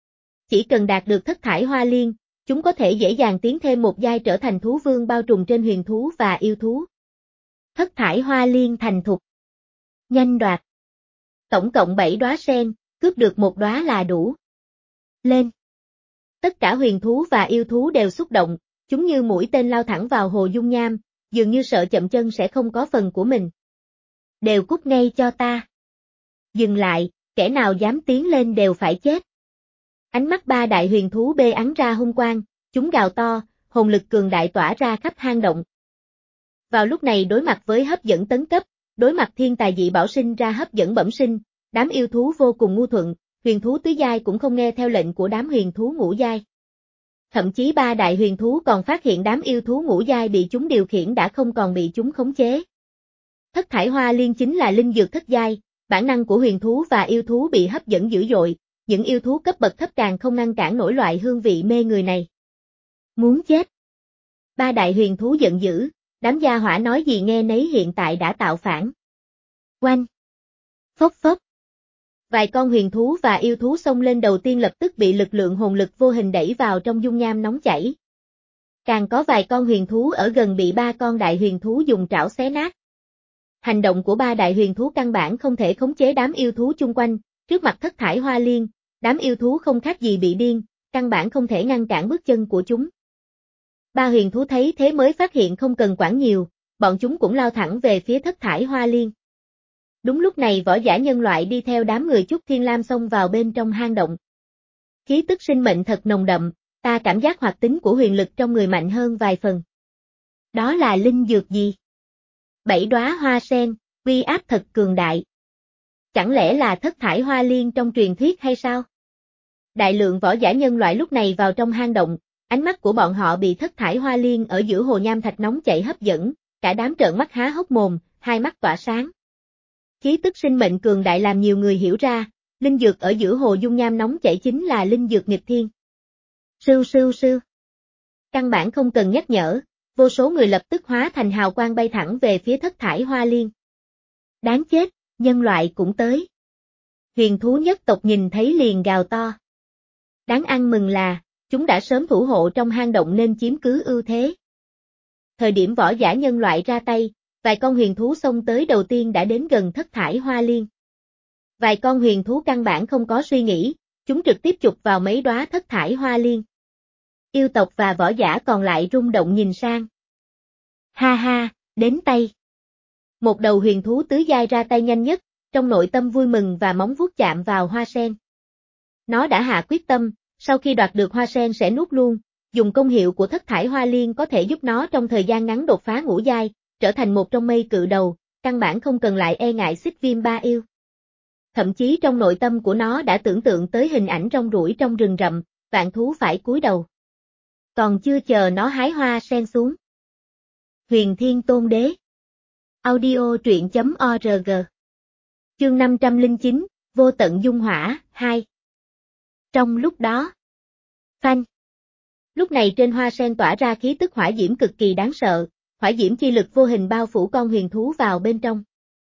Chỉ cần đạt được thất thải hoa liên, chúng có thể dễ dàng tiến thêm một giai trở thành thú vương bao trùm trên huyền thú và yêu thú. Thất thải hoa liên thành thục. Nhanh đoạt. Tổng cộng bảy đóa sen, cướp được một đóa là đủ. Lên. Tất cả huyền thú và yêu thú đều xúc động, chúng như mũi tên lao thẳng vào hồ dung nham, dường như sợ chậm chân sẽ không có phần của mình. Đều cút ngay cho ta. Dừng lại, kẻ nào dám tiến lên đều phải chết. Ánh mắt ba đại huyền thú bê ắn ra hung quang, chúng gào to, hồn lực cường đại tỏa ra khắp hang động. Vào lúc này đối mặt với hấp dẫn tấn cấp, đối mặt thiên tài dị bảo sinh ra hấp dẫn bẩm sinh, đám yêu thú vô cùng ngu thuận, huyền thú tứ giai cũng không nghe theo lệnh của đám huyền thú ngũ giai. Thậm chí ba đại huyền thú còn phát hiện đám yêu thú ngũ giai bị chúng điều khiển đã không còn bị chúng khống chế. Thất thải hoa liên chính là linh dược thất giai, bản năng của huyền thú và yêu thú bị hấp dẫn dữ dội, những yêu thú cấp bậc thấp càng không ngăn cản nổi loại hương vị mê người này. Muốn chết. Ba đại huyền thú giận dữ, đám gia hỏa nói gì nghe nấy hiện tại đã tạo phản. Oanh. Phốc phốc. Vài con huyền thú và yêu thú xông lên đầu tiên lập tức bị lực lượng hồn lực vô hình đẩy vào trong dung nham nóng chảy. Càng có vài con huyền thú ở gần bị ba con đại huyền thú dùng trảo xé nát. Hành động của ba đại huyền thú căn bản không thể khống chế đám yêu thú chung quanh, trước mặt thất thải hoa liên, đám yêu thú không khác gì bị điên, căn bản không thể ngăn cản bước chân của chúng. Ba huyền thú thấy thế mới phát hiện không cần quản nhiều, bọn chúng cũng lao thẳng về phía thất thải hoa liên. Đúng lúc này võ giả nhân loại đi theo đám người Chúc Thiên Lam xông vào bên trong hang động. Khí tức sinh mệnh thật nồng đậm, ta cảm giác hoạt tính của huyền lực trong người mạnh hơn vài phần. Đó là linh dược gì? Bảy đóa hoa sen, uy áp thật cường đại. Chẳng lẽ là thất thải hoa liên trong truyền thuyết hay sao? Đại lượng võ giả nhân loại lúc này vào trong hang động, ánh mắt của bọn họ bị thất thải hoa liên ở giữa hồ nham thạch nóng chảy hấp dẫn, cả đám trợn mắt há hốc mồm, hai mắt tỏa sáng. Khí tức sinh mệnh cường đại làm nhiều người hiểu ra, linh dược ở giữa hồ dung nham nóng chảy chính là linh dược nghịch thiên. Sưu sưu sưu. Căn bản không cần nhắc nhở, vô số người lập tức hóa thành hào quang bay thẳng về phía thất thải hoa liên. Đáng chết, nhân loại cũng tới. Huyền thú nhất tộc nhìn thấy liền gào to. Đáng ăn mừng là, chúng đã sớm thủ hộ trong hang động nên chiếm cứ ưu thế. Thời điểm võ giả nhân loại ra tay, vài con huyền thú xông tới đầu tiên đã đến gần thất thải hoa liên. Vài con huyền thú căn bản không có suy nghĩ, chúng trực tiếp chụp vào mấy đóa thất thải hoa liên. Yêu tộc và võ giả còn lại rung động nhìn sang. Ha ha, Đến tay. Một đầu huyền thú tứ giai ra tay nhanh nhất, trong nội tâm vui mừng và móng vuốt chạm vào hoa sen. Nó đã hạ quyết tâm, sau khi đoạt được hoa sen sẽ nuốt luôn, dùng công hiệu của thất thải hoa liên có thể giúp nó trong thời gian ngắn đột phá ngũ giai, trở thành một trong mây cự đầu, căn bản không cần lại e ngại xích viêm ba yêu. Thậm chí trong nội tâm của nó đã tưởng tượng tới hình ảnh rong ruổi trong rừng rậm, vạn thú phải cúi đầu. Còn chưa chờ nó hái hoa sen xuống. Huyền Thiên Tôn Đế. Audio truyện chấm org. Chương năm trăm lẻ chín, Vô tận dung hỏa, hai. Trong lúc đó. Phanh. Lúc này trên hoa sen tỏa ra khí tức hỏa diễm cực kỳ đáng sợ, hỏa diễm chi lực vô hình bao phủ con huyền thú vào bên trong.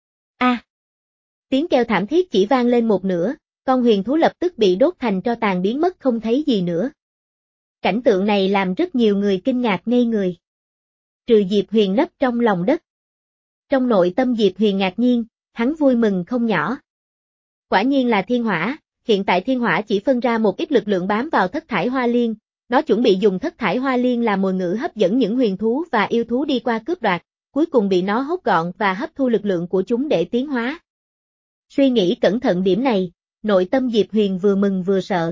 A. À. Tiếng kêu thảm thiết chỉ vang lên một nửa, con huyền thú lập tức bị đốt thành tro tàn biến mất không thấy gì nữa. Cảnh tượng này làm rất nhiều người kinh ngạc ngây người. Trừ Diệp Huyền nấp trong lòng đất. Trong nội tâm Diệp Huyền ngạc nhiên, hắn vui mừng không nhỏ. Quả nhiên là thiên hỏa, hiện tại thiên hỏa chỉ phân ra một ít lực lượng bám vào thất thải hoa liên, nó chuẩn bị dùng thất thải hoa liên làm mồi ngữ hấp dẫn những huyền thú và yêu thú đi qua cướp đoạt, cuối cùng bị nó hút gọn và hấp thu lực lượng của chúng để tiến hóa. Suy nghĩ cẩn thận điểm này, nội tâm Diệp Huyền vừa mừng vừa sợ.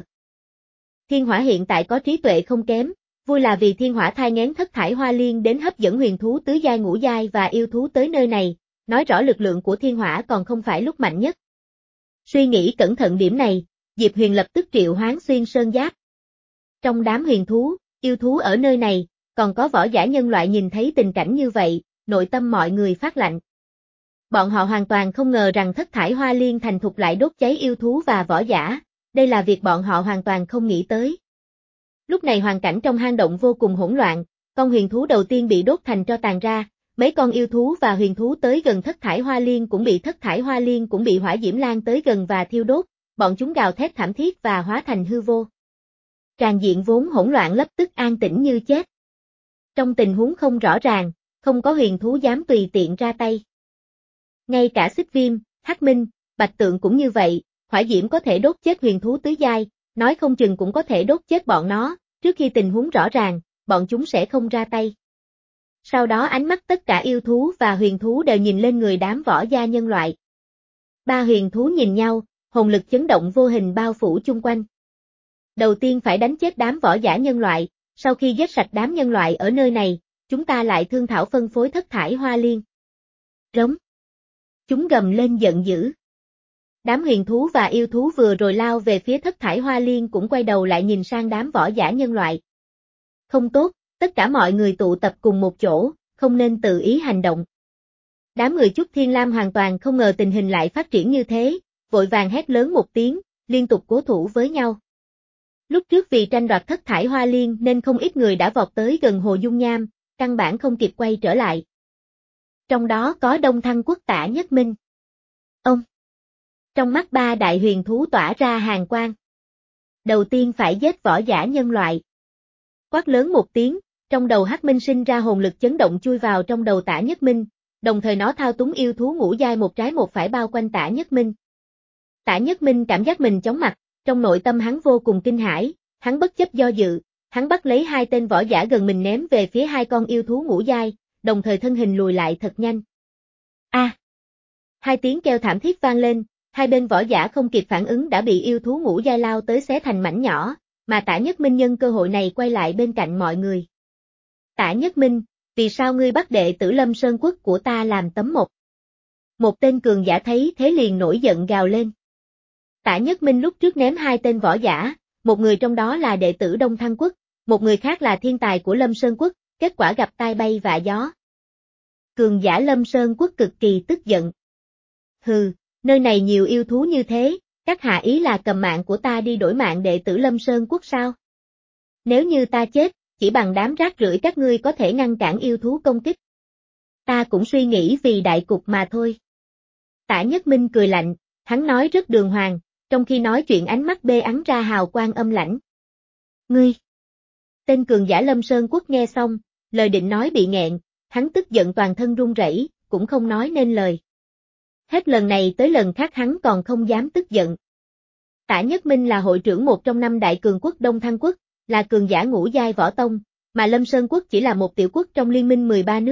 Thiên hỏa hiện tại có trí tuệ không kém, vui là vì thiên hỏa thai nghén thất thải hoa liên đến hấp dẫn huyền thú tứ giai ngũ giai và yêu thú tới nơi này, nói rõ lực lượng của thiên hỏa còn không phải lúc mạnh nhất. Suy nghĩ cẩn thận điểm này, Diệp Huyền lập tức triệu hoán xuyên sơn giáp. Trong đám huyền thú, yêu thú ở nơi này, còn có võ giả nhân loại nhìn thấy tình cảnh như vậy, nội tâm mọi người phát lạnh. Bọn họ hoàn toàn không ngờ rằng thất thải hoa liên thành thục lại đốt cháy yêu thú và võ giả, đây là việc bọn họ hoàn toàn không nghĩ tới. Lúc này hoàn cảnh trong hang động vô cùng hỗn loạn, con huyền thú đầu tiên bị đốt thành tro tàn ra, mấy con yêu thú và huyền thú tới gần thất thải hoa liên cũng bị thất thải hoa liên cũng bị hỏa diễm lan tới gần và thiêu đốt, bọn chúng gào thét thảm thiết và hóa thành hư vô. Tràn diện vốn hỗn loạn lập tức an tĩnh như chết. Trong tình huống không rõ ràng, không có huyền thú dám tùy tiện ra tay. Ngay cả xích viêm, hắc minh, bạch tượng cũng như vậy, hỏa diễm có thể đốt chết huyền thú tứ giai, nói không chừng cũng có thể đốt chết bọn nó, trước khi tình huống rõ ràng, bọn chúng sẽ không ra tay. Sau đó ánh mắt tất cả yêu thú và huyền thú đều nhìn lên người đám võ gia nhân loại. Ba huyền thú nhìn nhau, hồn lực chấn động vô hình bao phủ chung quanh. Đầu tiên phải đánh chết đám võ giả nhân loại, sau khi giết sạch đám nhân loại ở nơi này, chúng ta lại thương thảo phân phối thất thải hoa liên. Rống. Chúng gầm lên giận dữ. Đám huyền thú và yêu thú vừa rồi lao về phía thất thải hoa liên cũng quay đầu lại nhìn sang đám võ giả nhân loại. Không tốt, tất cả mọi người tụ tập cùng một chỗ, không nên tự ý hành động. Đám người Chúc Thiên Lam hoàn toàn không ngờ tình hình lại phát triển như thế, vội vàng hét lớn một tiếng, liên tục cố thủ với nhau. Lúc trước vì tranh đoạt thất thải hoa liên nên không ít người đã vọt tới gần Hồ Dung Nham, căn bản không kịp quay trở lại. Trong đó có Đông Thăng Quốc Tả Nhất Minh. Ông. Trong mắt ba đại huyền thú tỏa ra hàn quang. Đầu tiên phải giết võ giả nhân loại. Quát lớn một tiếng, trong đầu Hắc Minh sinh ra hồn lực chấn động chui vào trong đầu Tả Nhất Minh, đồng thời nó thao túng yêu thú ngũ giai một trái một phải bao quanh Tả Nhất Minh. Tả Nhất Minh cảm giác mình chóng mặt, trong nội tâm hắn vô cùng kinh hãi, hắn bất chấp do dự, hắn bắt lấy hai tên võ giả gần mình ném về phía hai con yêu thú ngũ giai, đồng thời thân hình lùi lại thật nhanh. A! À. Hai tiếng kêu thảm thiết vang lên, hai bên võ giả không kịp phản ứng đã bị yêu thú ngũ giai lao tới xé thành mảnh nhỏ, mà Tả Nhất Minh nhân cơ hội này quay lại bên cạnh mọi người. Tả Nhất Minh, vì sao ngươi bắt đệ tử Lâm Sơn Quốc của ta làm tấm mộc? Một tên cường giả thấy thế liền nổi giận gào lên. Tả Nhất Minh lúc trước ném hai tên võ giả, một người trong đó là đệ tử Đông Thăng Quốc, một người khác là thiên tài của Lâm Sơn Quốc, kết quả gặp tai bay vạ gió. Cường giả Lâm Sơn Quốc cực kỳ tức giận. Hừ, nơi này nhiều yêu thú như thế, các hạ ý là cầm mạng của ta đi đổi mạng đệ tử Lâm Sơn Quốc sao? Nếu như ta chết, chỉ bằng đám rác rưởi các ngươi có thể ngăn cản yêu thú công kích. Ta cũng suy nghĩ vì đại cục mà thôi. Tả Nhất Minh cười lạnh, hắn nói rất đường hoàng, trong khi nói chuyện ánh mắt bê ắng ra hào quang âm lãnh. Ngươi! Tên cường giả Lâm Sơn Quốc nghe xong, lời định nói bị nghẹn, hắn tức giận toàn thân run rẩy, cũng không nói nên lời. Hết lần này tới lần khác hắn còn không dám tức giận. Tả Nhất Minh là hội trưởng một trong năm đại cường quốc Đông Thăng Quốc, là cường giả ngũ giai võ tông, mà Lâm Sơn Quốc chỉ là một tiểu quốc trong liên minh mười ba nước,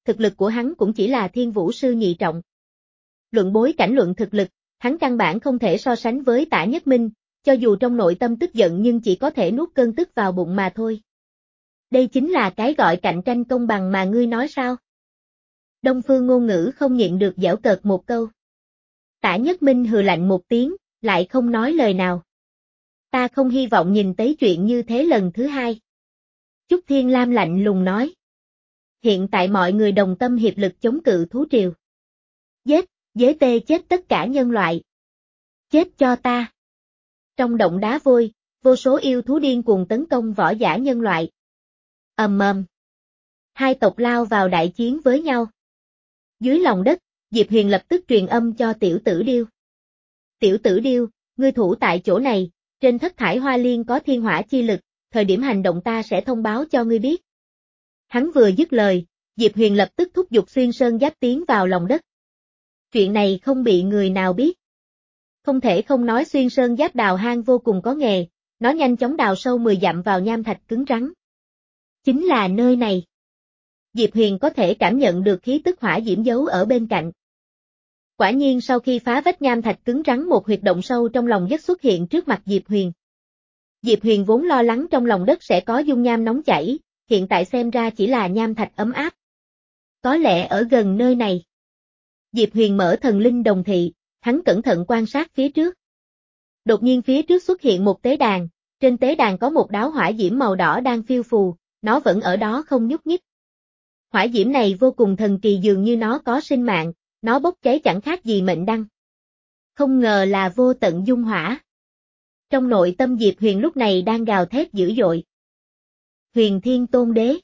thực lực của hắn cũng chỉ là thiên vũ sư nhị trọng. Luận bối cảnh luận thực lực, hắn căn bản không thể so sánh với Tả Nhất Minh, cho dù trong nội tâm tức giận nhưng chỉ có thể nuốt cơn tức vào bụng mà thôi. Đây chính là cái gọi cạnh tranh công bằng mà ngươi nói sao? Đông Phương Ngôn Ngữ không nhịn được giễu cợt một câu. Tả Nhất Minh hừ lạnh một tiếng, lại không nói lời nào. Ta không hy vọng nhìn thấy chuyện như thế lần thứ hai. Chúc Thiên Lam lạnh lùng nói. Hiện tại mọi người đồng tâm hiệp lực chống cự thú triều. Giết, dế tê chết tất cả nhân loại. Chết cho ta. Trong động đá vôi, vô số yêu thú điên cuồng tấn công võ giả nhân loại. Ầm ầm. Hai tộc lao vào đại chiến với nhau. Dưới lòng đất, Diệp Huyền lập tức truyền âm cho Tiểu Tử Điêu. Tiểu Tử Điêu, ngươi thủ tại chỗ này, trên thất thải hoa liên có thiên hỏa chi lực, thời điểm hành động ta sẽ thông báo cho ngươi biết. Hắn vừa dứt lời, Diệp Huyền lập tức thúc giục xuyên sơn giáp tiến vào lòng đất. Chuyện này không bị người nào biết. Không thể không nói xuyên sơn giáp đào hang vô cùng có nghề, nó nhanh chóng đào sâu mười dặm vào nham thạch cứng rắn. Chính là nơi này. Diệp Huyền có thể cảm nhận được khí tức hỏa diễm giấu ở bên cạnh. Quả nhiên sau khi phá vách nham thạch cứng rắn một huyệt động sâu trong lòng đất xuất hiện trước mặt Diệp Huyền. Diệp Huyền vốn lo lắng trong lòng đất sẽ có dung nham nóng chảy, hiện tại xem ra chỉ là nham thạch ấm áp. Có lẽ ở gần nơi này. Diệp Huyền mở thần linh đồng thị, hắn cẩn thận quan sát phía trước. Đột nhiên phía trước xuất hiện một tế đàn, trên tế đàn có một đáo hỏa diễm màu đỏ đang phiêu phù, nó vẫn ở đó không nhúc nhích. Hỏa diễm này vô cùng thần kỳ dường như nó có sinh mạng, nó bốc cháy chẳng khác gì mệnh đăng. Không ngờ là vô tận dung hỏa. Trong nội tâm Diệp Huyền lúc này đang gào thét dữ dội. Huyền Thiên Tôn Đế.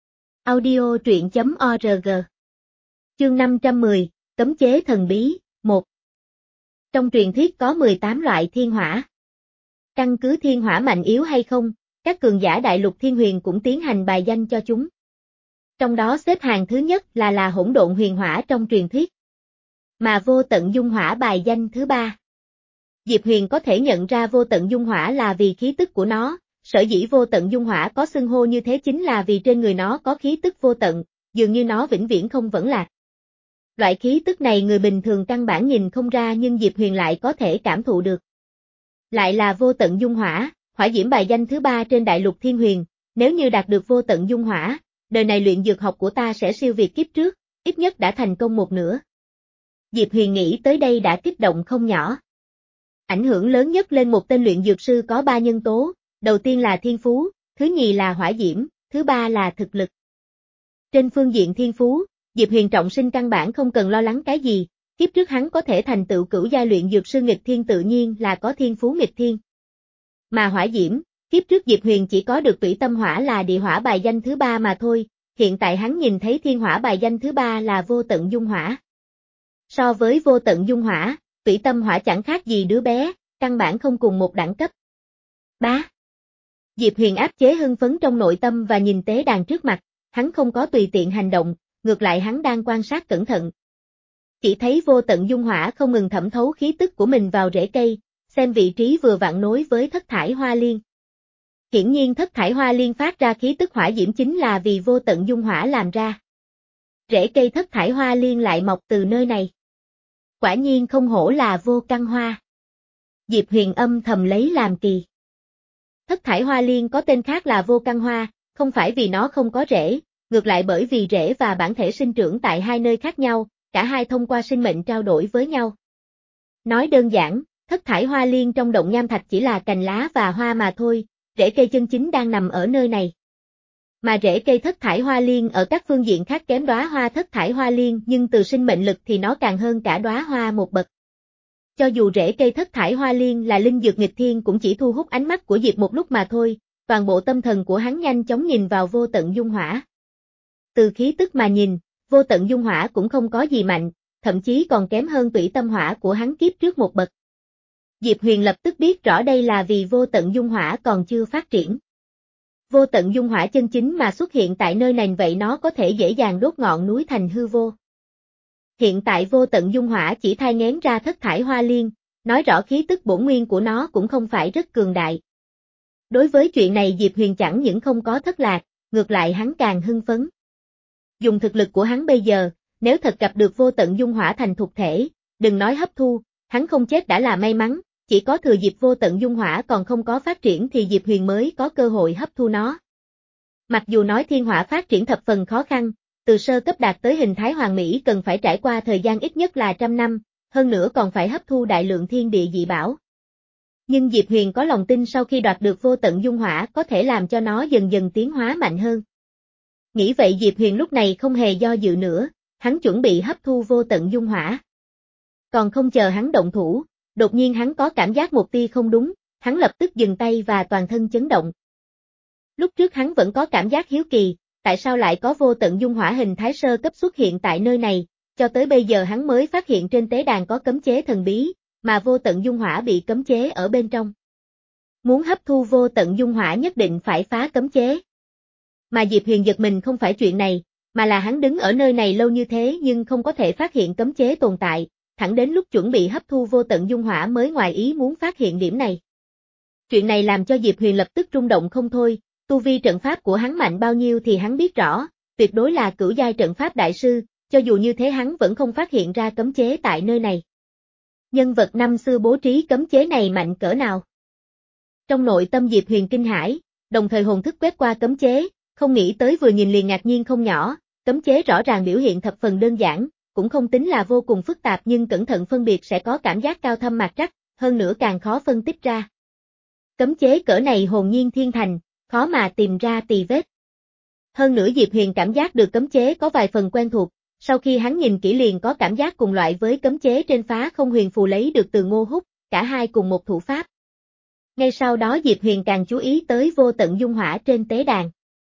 Audio truyện chấm org. Chương năm trăm mười, Cấm chế thần bí, một. Trong truyền thuyết có mười tám loại thiên hỏa. Căn cứ thiên hỏa mạnh yếu hay không, các cường giả đại lục thiên huyền cũng tiến hành bài danh cho chúng. Trong đó xếp hàng thứ nhất là là hỗn độn huyền hỏa trong truyền thuyết. Mà vô tận dung hỏa bài danh thứ ba. Diệp Huyền có thể nhận ra vô tận dung hỏa là vì khí tức của nó, sở dĩ vô tận dung hỏa có xưng hô như thế chính là vì trên người nó có khí tức vô tận, dường như nó vĩnh viễn không vẫn lạc. Loại khí tức này người bình thường căn bản nhìn không ra nhưng Diệp Huyền lại có thể cảm thụ được. Lại là vô tận dung hỏa, hỏa diễm bài danh thứ ba trên đại lục thiên huyền, nếu như đạt được vô tận dung hỏa, đời này luyện dược học của ta sẽ siêu việt kiếp trước, ít nhất đã thành công một nửa. Diệp Huyền nghĩ tới đây đã kích động không nhỏ. Ảnh hưởng lớn nhất lên một tên luyện dược sư có ba nhân tố, đầu tiên là thiên phú, thứ nhì là hỏa diễm, thứ ba là thực lực. Trên phương diện thiên phú, Diệp Huyền trọng sinh căn bản không cần lo lắng cái gì, kiếp trước hắn có thể thành tựu cửu giai luyện dược sư nghịch thiên tự nhiên là có thiên phú nghịch thiên. Mà hỏa diễm, kiếp trước Diệp Huyền chỉ có được tủy tâm hỏa là địa hỏa bài danh thứ ba mà thôi, hiện tại hắn nhìn thấy thiên hỏa bài danh thứ ba là vô tận dung hỏa. So với vô tận dung hỏa, tủy tâm hỏa chẳng khác gì đứa bé, căn bản không cùng một đẳng cấp. Bá. Diệp Huyền áp chế hưng phấn trong nội tâm và nhìn tế đàn trước mặt, hắn không có tùy tiện hành động, ngược lại hắn đang quan sát cẩn thận. Chỉ thấy vô tận dung hỏa không ngừng thẩm thấu khí tức của mình vào rễ cây, xem vị trí vừa vặn nối với thất thải hoa liên. Hiển nhiên thất thải hoa liên phát ra khí tức hỏa diễm chính là vì vô tận dung hỏa làm ra. Rễ cây thất thải hoa liên lại mọc từ nơi này. Quả nhiên không hổ là vô căn hoa. Diệp Huyền âm thầm lấy làm kỳ. Thất thải hoa liên có tên khác là vô căn hoa, không phải vì nó không có rễ, ngược lại bởi vì rễ và bản thể sinh trưởng tại hai nơi khác nhau, cả hai thông qua sinh mệnh trao đổi với nhau. Nói đơn giản, thất thải hoa liên trong động nham thạch chỉ là cành lá và hoa mà thôi, rễ cây chân chính đang nằm ở nơi này. Mà rễ cây thất thải hoa liên ở các phương diện khác kém đóa hoa thất thải hoa liên nhưng từ sinh mệnh lực thì nó càng hơn cả đóa hoa một bậc. Cho dù rễ cây thất thải hoa liên là linh dược nghịch thiên cũng chỉ thu hút ánh mắt của Diệp một lúc mà thôi, toàn bộ tâm thần của hắn nhanh chóng nhìn vào vô tận dung hỏa. Từ khí tức mà nhìn, vô tận dung hỏa cũng không có gì mạnh, thậm chí còn kém hơn tủy tâm hỏa của hắn kiếp trước một bậc. Diệp Huyền lập tức biết rõ đây là vì vô tận dung hỏa còn chưa phát triển. Vô tận dung hỏa chân chính mà xuất hiện tại nơi này vậy nó có thể dễ dàng đốt ngọn núi thành hư vô. Hiện tại vô tận dung hỏa chỉ thai nghén ra thất thải hoa liên, nói rõ khí tức bổn nguyên của nó cũng không phải rất cường đại. Đối với chuyện này Diệp Huyền chẳng những không có thất lạc, ngược lại hắn càng hưng phấn. Dùng thực lực của hắn bây giờ, nếu thật gặp được vô tận dung hỏa thành thục thể, đừng nói hấp thu, hắn không chết đã là may mắn, chỉ có thừa dịp vô tận dung hỏa còn không có phát triển thì Diệp Huyền mới có cơ hội hấp thu nó. Mặc dù nói thiên hỏa phát triển thập phần khó khăn, từ sơ cấp đạt tới hình thái hoàn mỹ cần phải trải qua thời gian ít nhất là trăm năm, hơn nữa còn phải hấp thu đại lượng thiên địa dị bảo. Nhưng Diệp Huyền có lòng tin sau khi đoạt được vô tận dung hỏa có thể làm cho nó dần dần tiến hóa mạnh hơn. Nghĩ vậy Diệp Huyền lúc này không hề do dự nữa, hắn chuẩn bị hấp thu vô tận dung hỏa. Còn không chờ hắn động thủ, đột nhiên hắn có cảm giác một tia không đúng, hắn lập tức dừng tay và toàn thân chấn động. Lúc trước hắn vẫn có cảm giác hiếu kỳ, tại sao lại có vô tận dung hỏa hình thái sơ cấp xuất hiện tại nơi này, cho tới bây giờ hắn mới phát hiện trên tế đàn có cấm chế thần bí, mà vô tận dung hỏa bị cấm chế ở bên trong. Muốn hấp thu vô tận dung hỏa nhất định phải phá cấm chế. Mà Diệp Huyền giật mình không phải chuyện này, mà là hắn đứng ở nơi này lâu như thế nhưng không có thể phát hiện cấm chế tồn tại, thẳng đến lúc chuẩn bị hấp thu vô tận dung hỏa mới ngoài ý muốn phát hiện điểm này. Chuyện này làm cho Diệp Huyền lập tức rung động không thôi, tu vi trận pháp của hắn mạnh bao nhiêu thì hắn biết rõ, tuyệt đối là cửu giai trận pháp đại sư, cho dù như thế hắn vẫn không phát hiện ra cấm chế tại nơi này. Nhân vật năm xưa bố trí cấm chế này mạnh cỡ nào? Trong nội tâm Diệp Huyền kinh hãi, đồng thời hồn thức quét qua cấm chế, không nghĩ tới vừa nhìn liền ngạc nhiên không nhỏ, cấm chế rõ ràng biểu hiện thập phần đơn giản, cũng không tính là vô cùng phức tạp nhưng cẩn thận phân biệt sẽ có cảm giác cao thâm mạc trắc, hơn nữa càng khó phân tích ra. Cấm chế cỡ này hồn nhiên thiên thành, khó mà tìm ra tì vết. Hơn nữa Diệp Huyền cảm giác được cấm chế có vài phần quen thuộc, sau khi hắn nhìn kỹ liền có cảm giác cùng loại với cấm chế trên phá không huyền phù lấy được từ Ngô Húc, cả hai cùng một thủ pháp. Ngay sau đó Diệp Huyền càng chú ý tới vô tận dung hỏa trên tế đàn.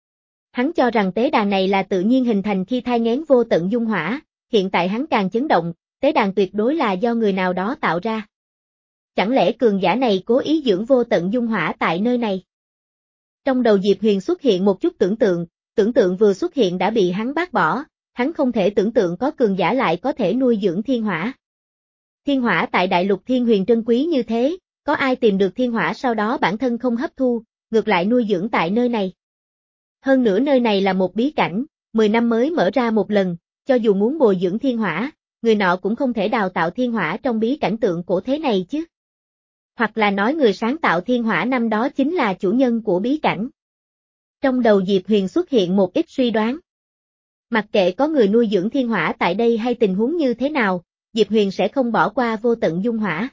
Hắn cho rằng tế đàn này là tự nhiên hình thành khi thai nghén vô tận dung hỏa, hiện tại hắn càng chấn động, tế đàn tuyệt đối là do người nào đó tạo ra. Chẳng lẽ cường giả này cố ý dưỡng vô tận dung hỏa tại nơi này? Trong đầu Diệp Huyền xuất hiện một chút tưởng tượng, tưởng tượng vừa xuất hiện đã bị hắn bác bỏ, hắn không thể tưởng tượng có cường giả lại có thể nuôi dưỡng thiên hỏa. Thiên hỏa tại đại lục thiên huyền trân quý như thế, có ai tìm được thiên hỏa sau đó bản thân không hấp thu, ngược lại nuôi dưỡng tại nơi này. Hơn nữa nơi này là một bí cảnh, mười năm mới mở ra một lần, cho dù muốn bồi dưỡng thiên hỏa, người nọ cũng không thể đào tạo thiên hỏa trong bí cảnh tượng cổ thế này chứ. Hoặc là nói người sáng tạo thiên hỏa năm đó chính là chủ nhân của bí cảnh. Trong đầu Diệp Huyền xuất hiện một ít suy đoán. Mặc kệ có người nuôi dưỡng thiên hỏa tại đây hay tình huống như thế nào, Diệp Huyền sẽ không bỏ qua vô tận dung hỏa.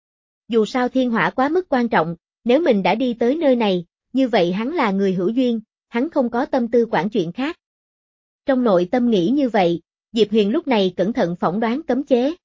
Dù sao thiên hỏa quá mức quan trọng, nếu mình đã đi tới nơi này, như vậy hắn là người hữu duyên, hắn không có tâm tư quản chuyện khác. Trong nội tâm nghĩ như vậy, Diệp Huyền lúc này cẩn thận phỏng đoán cấm chế.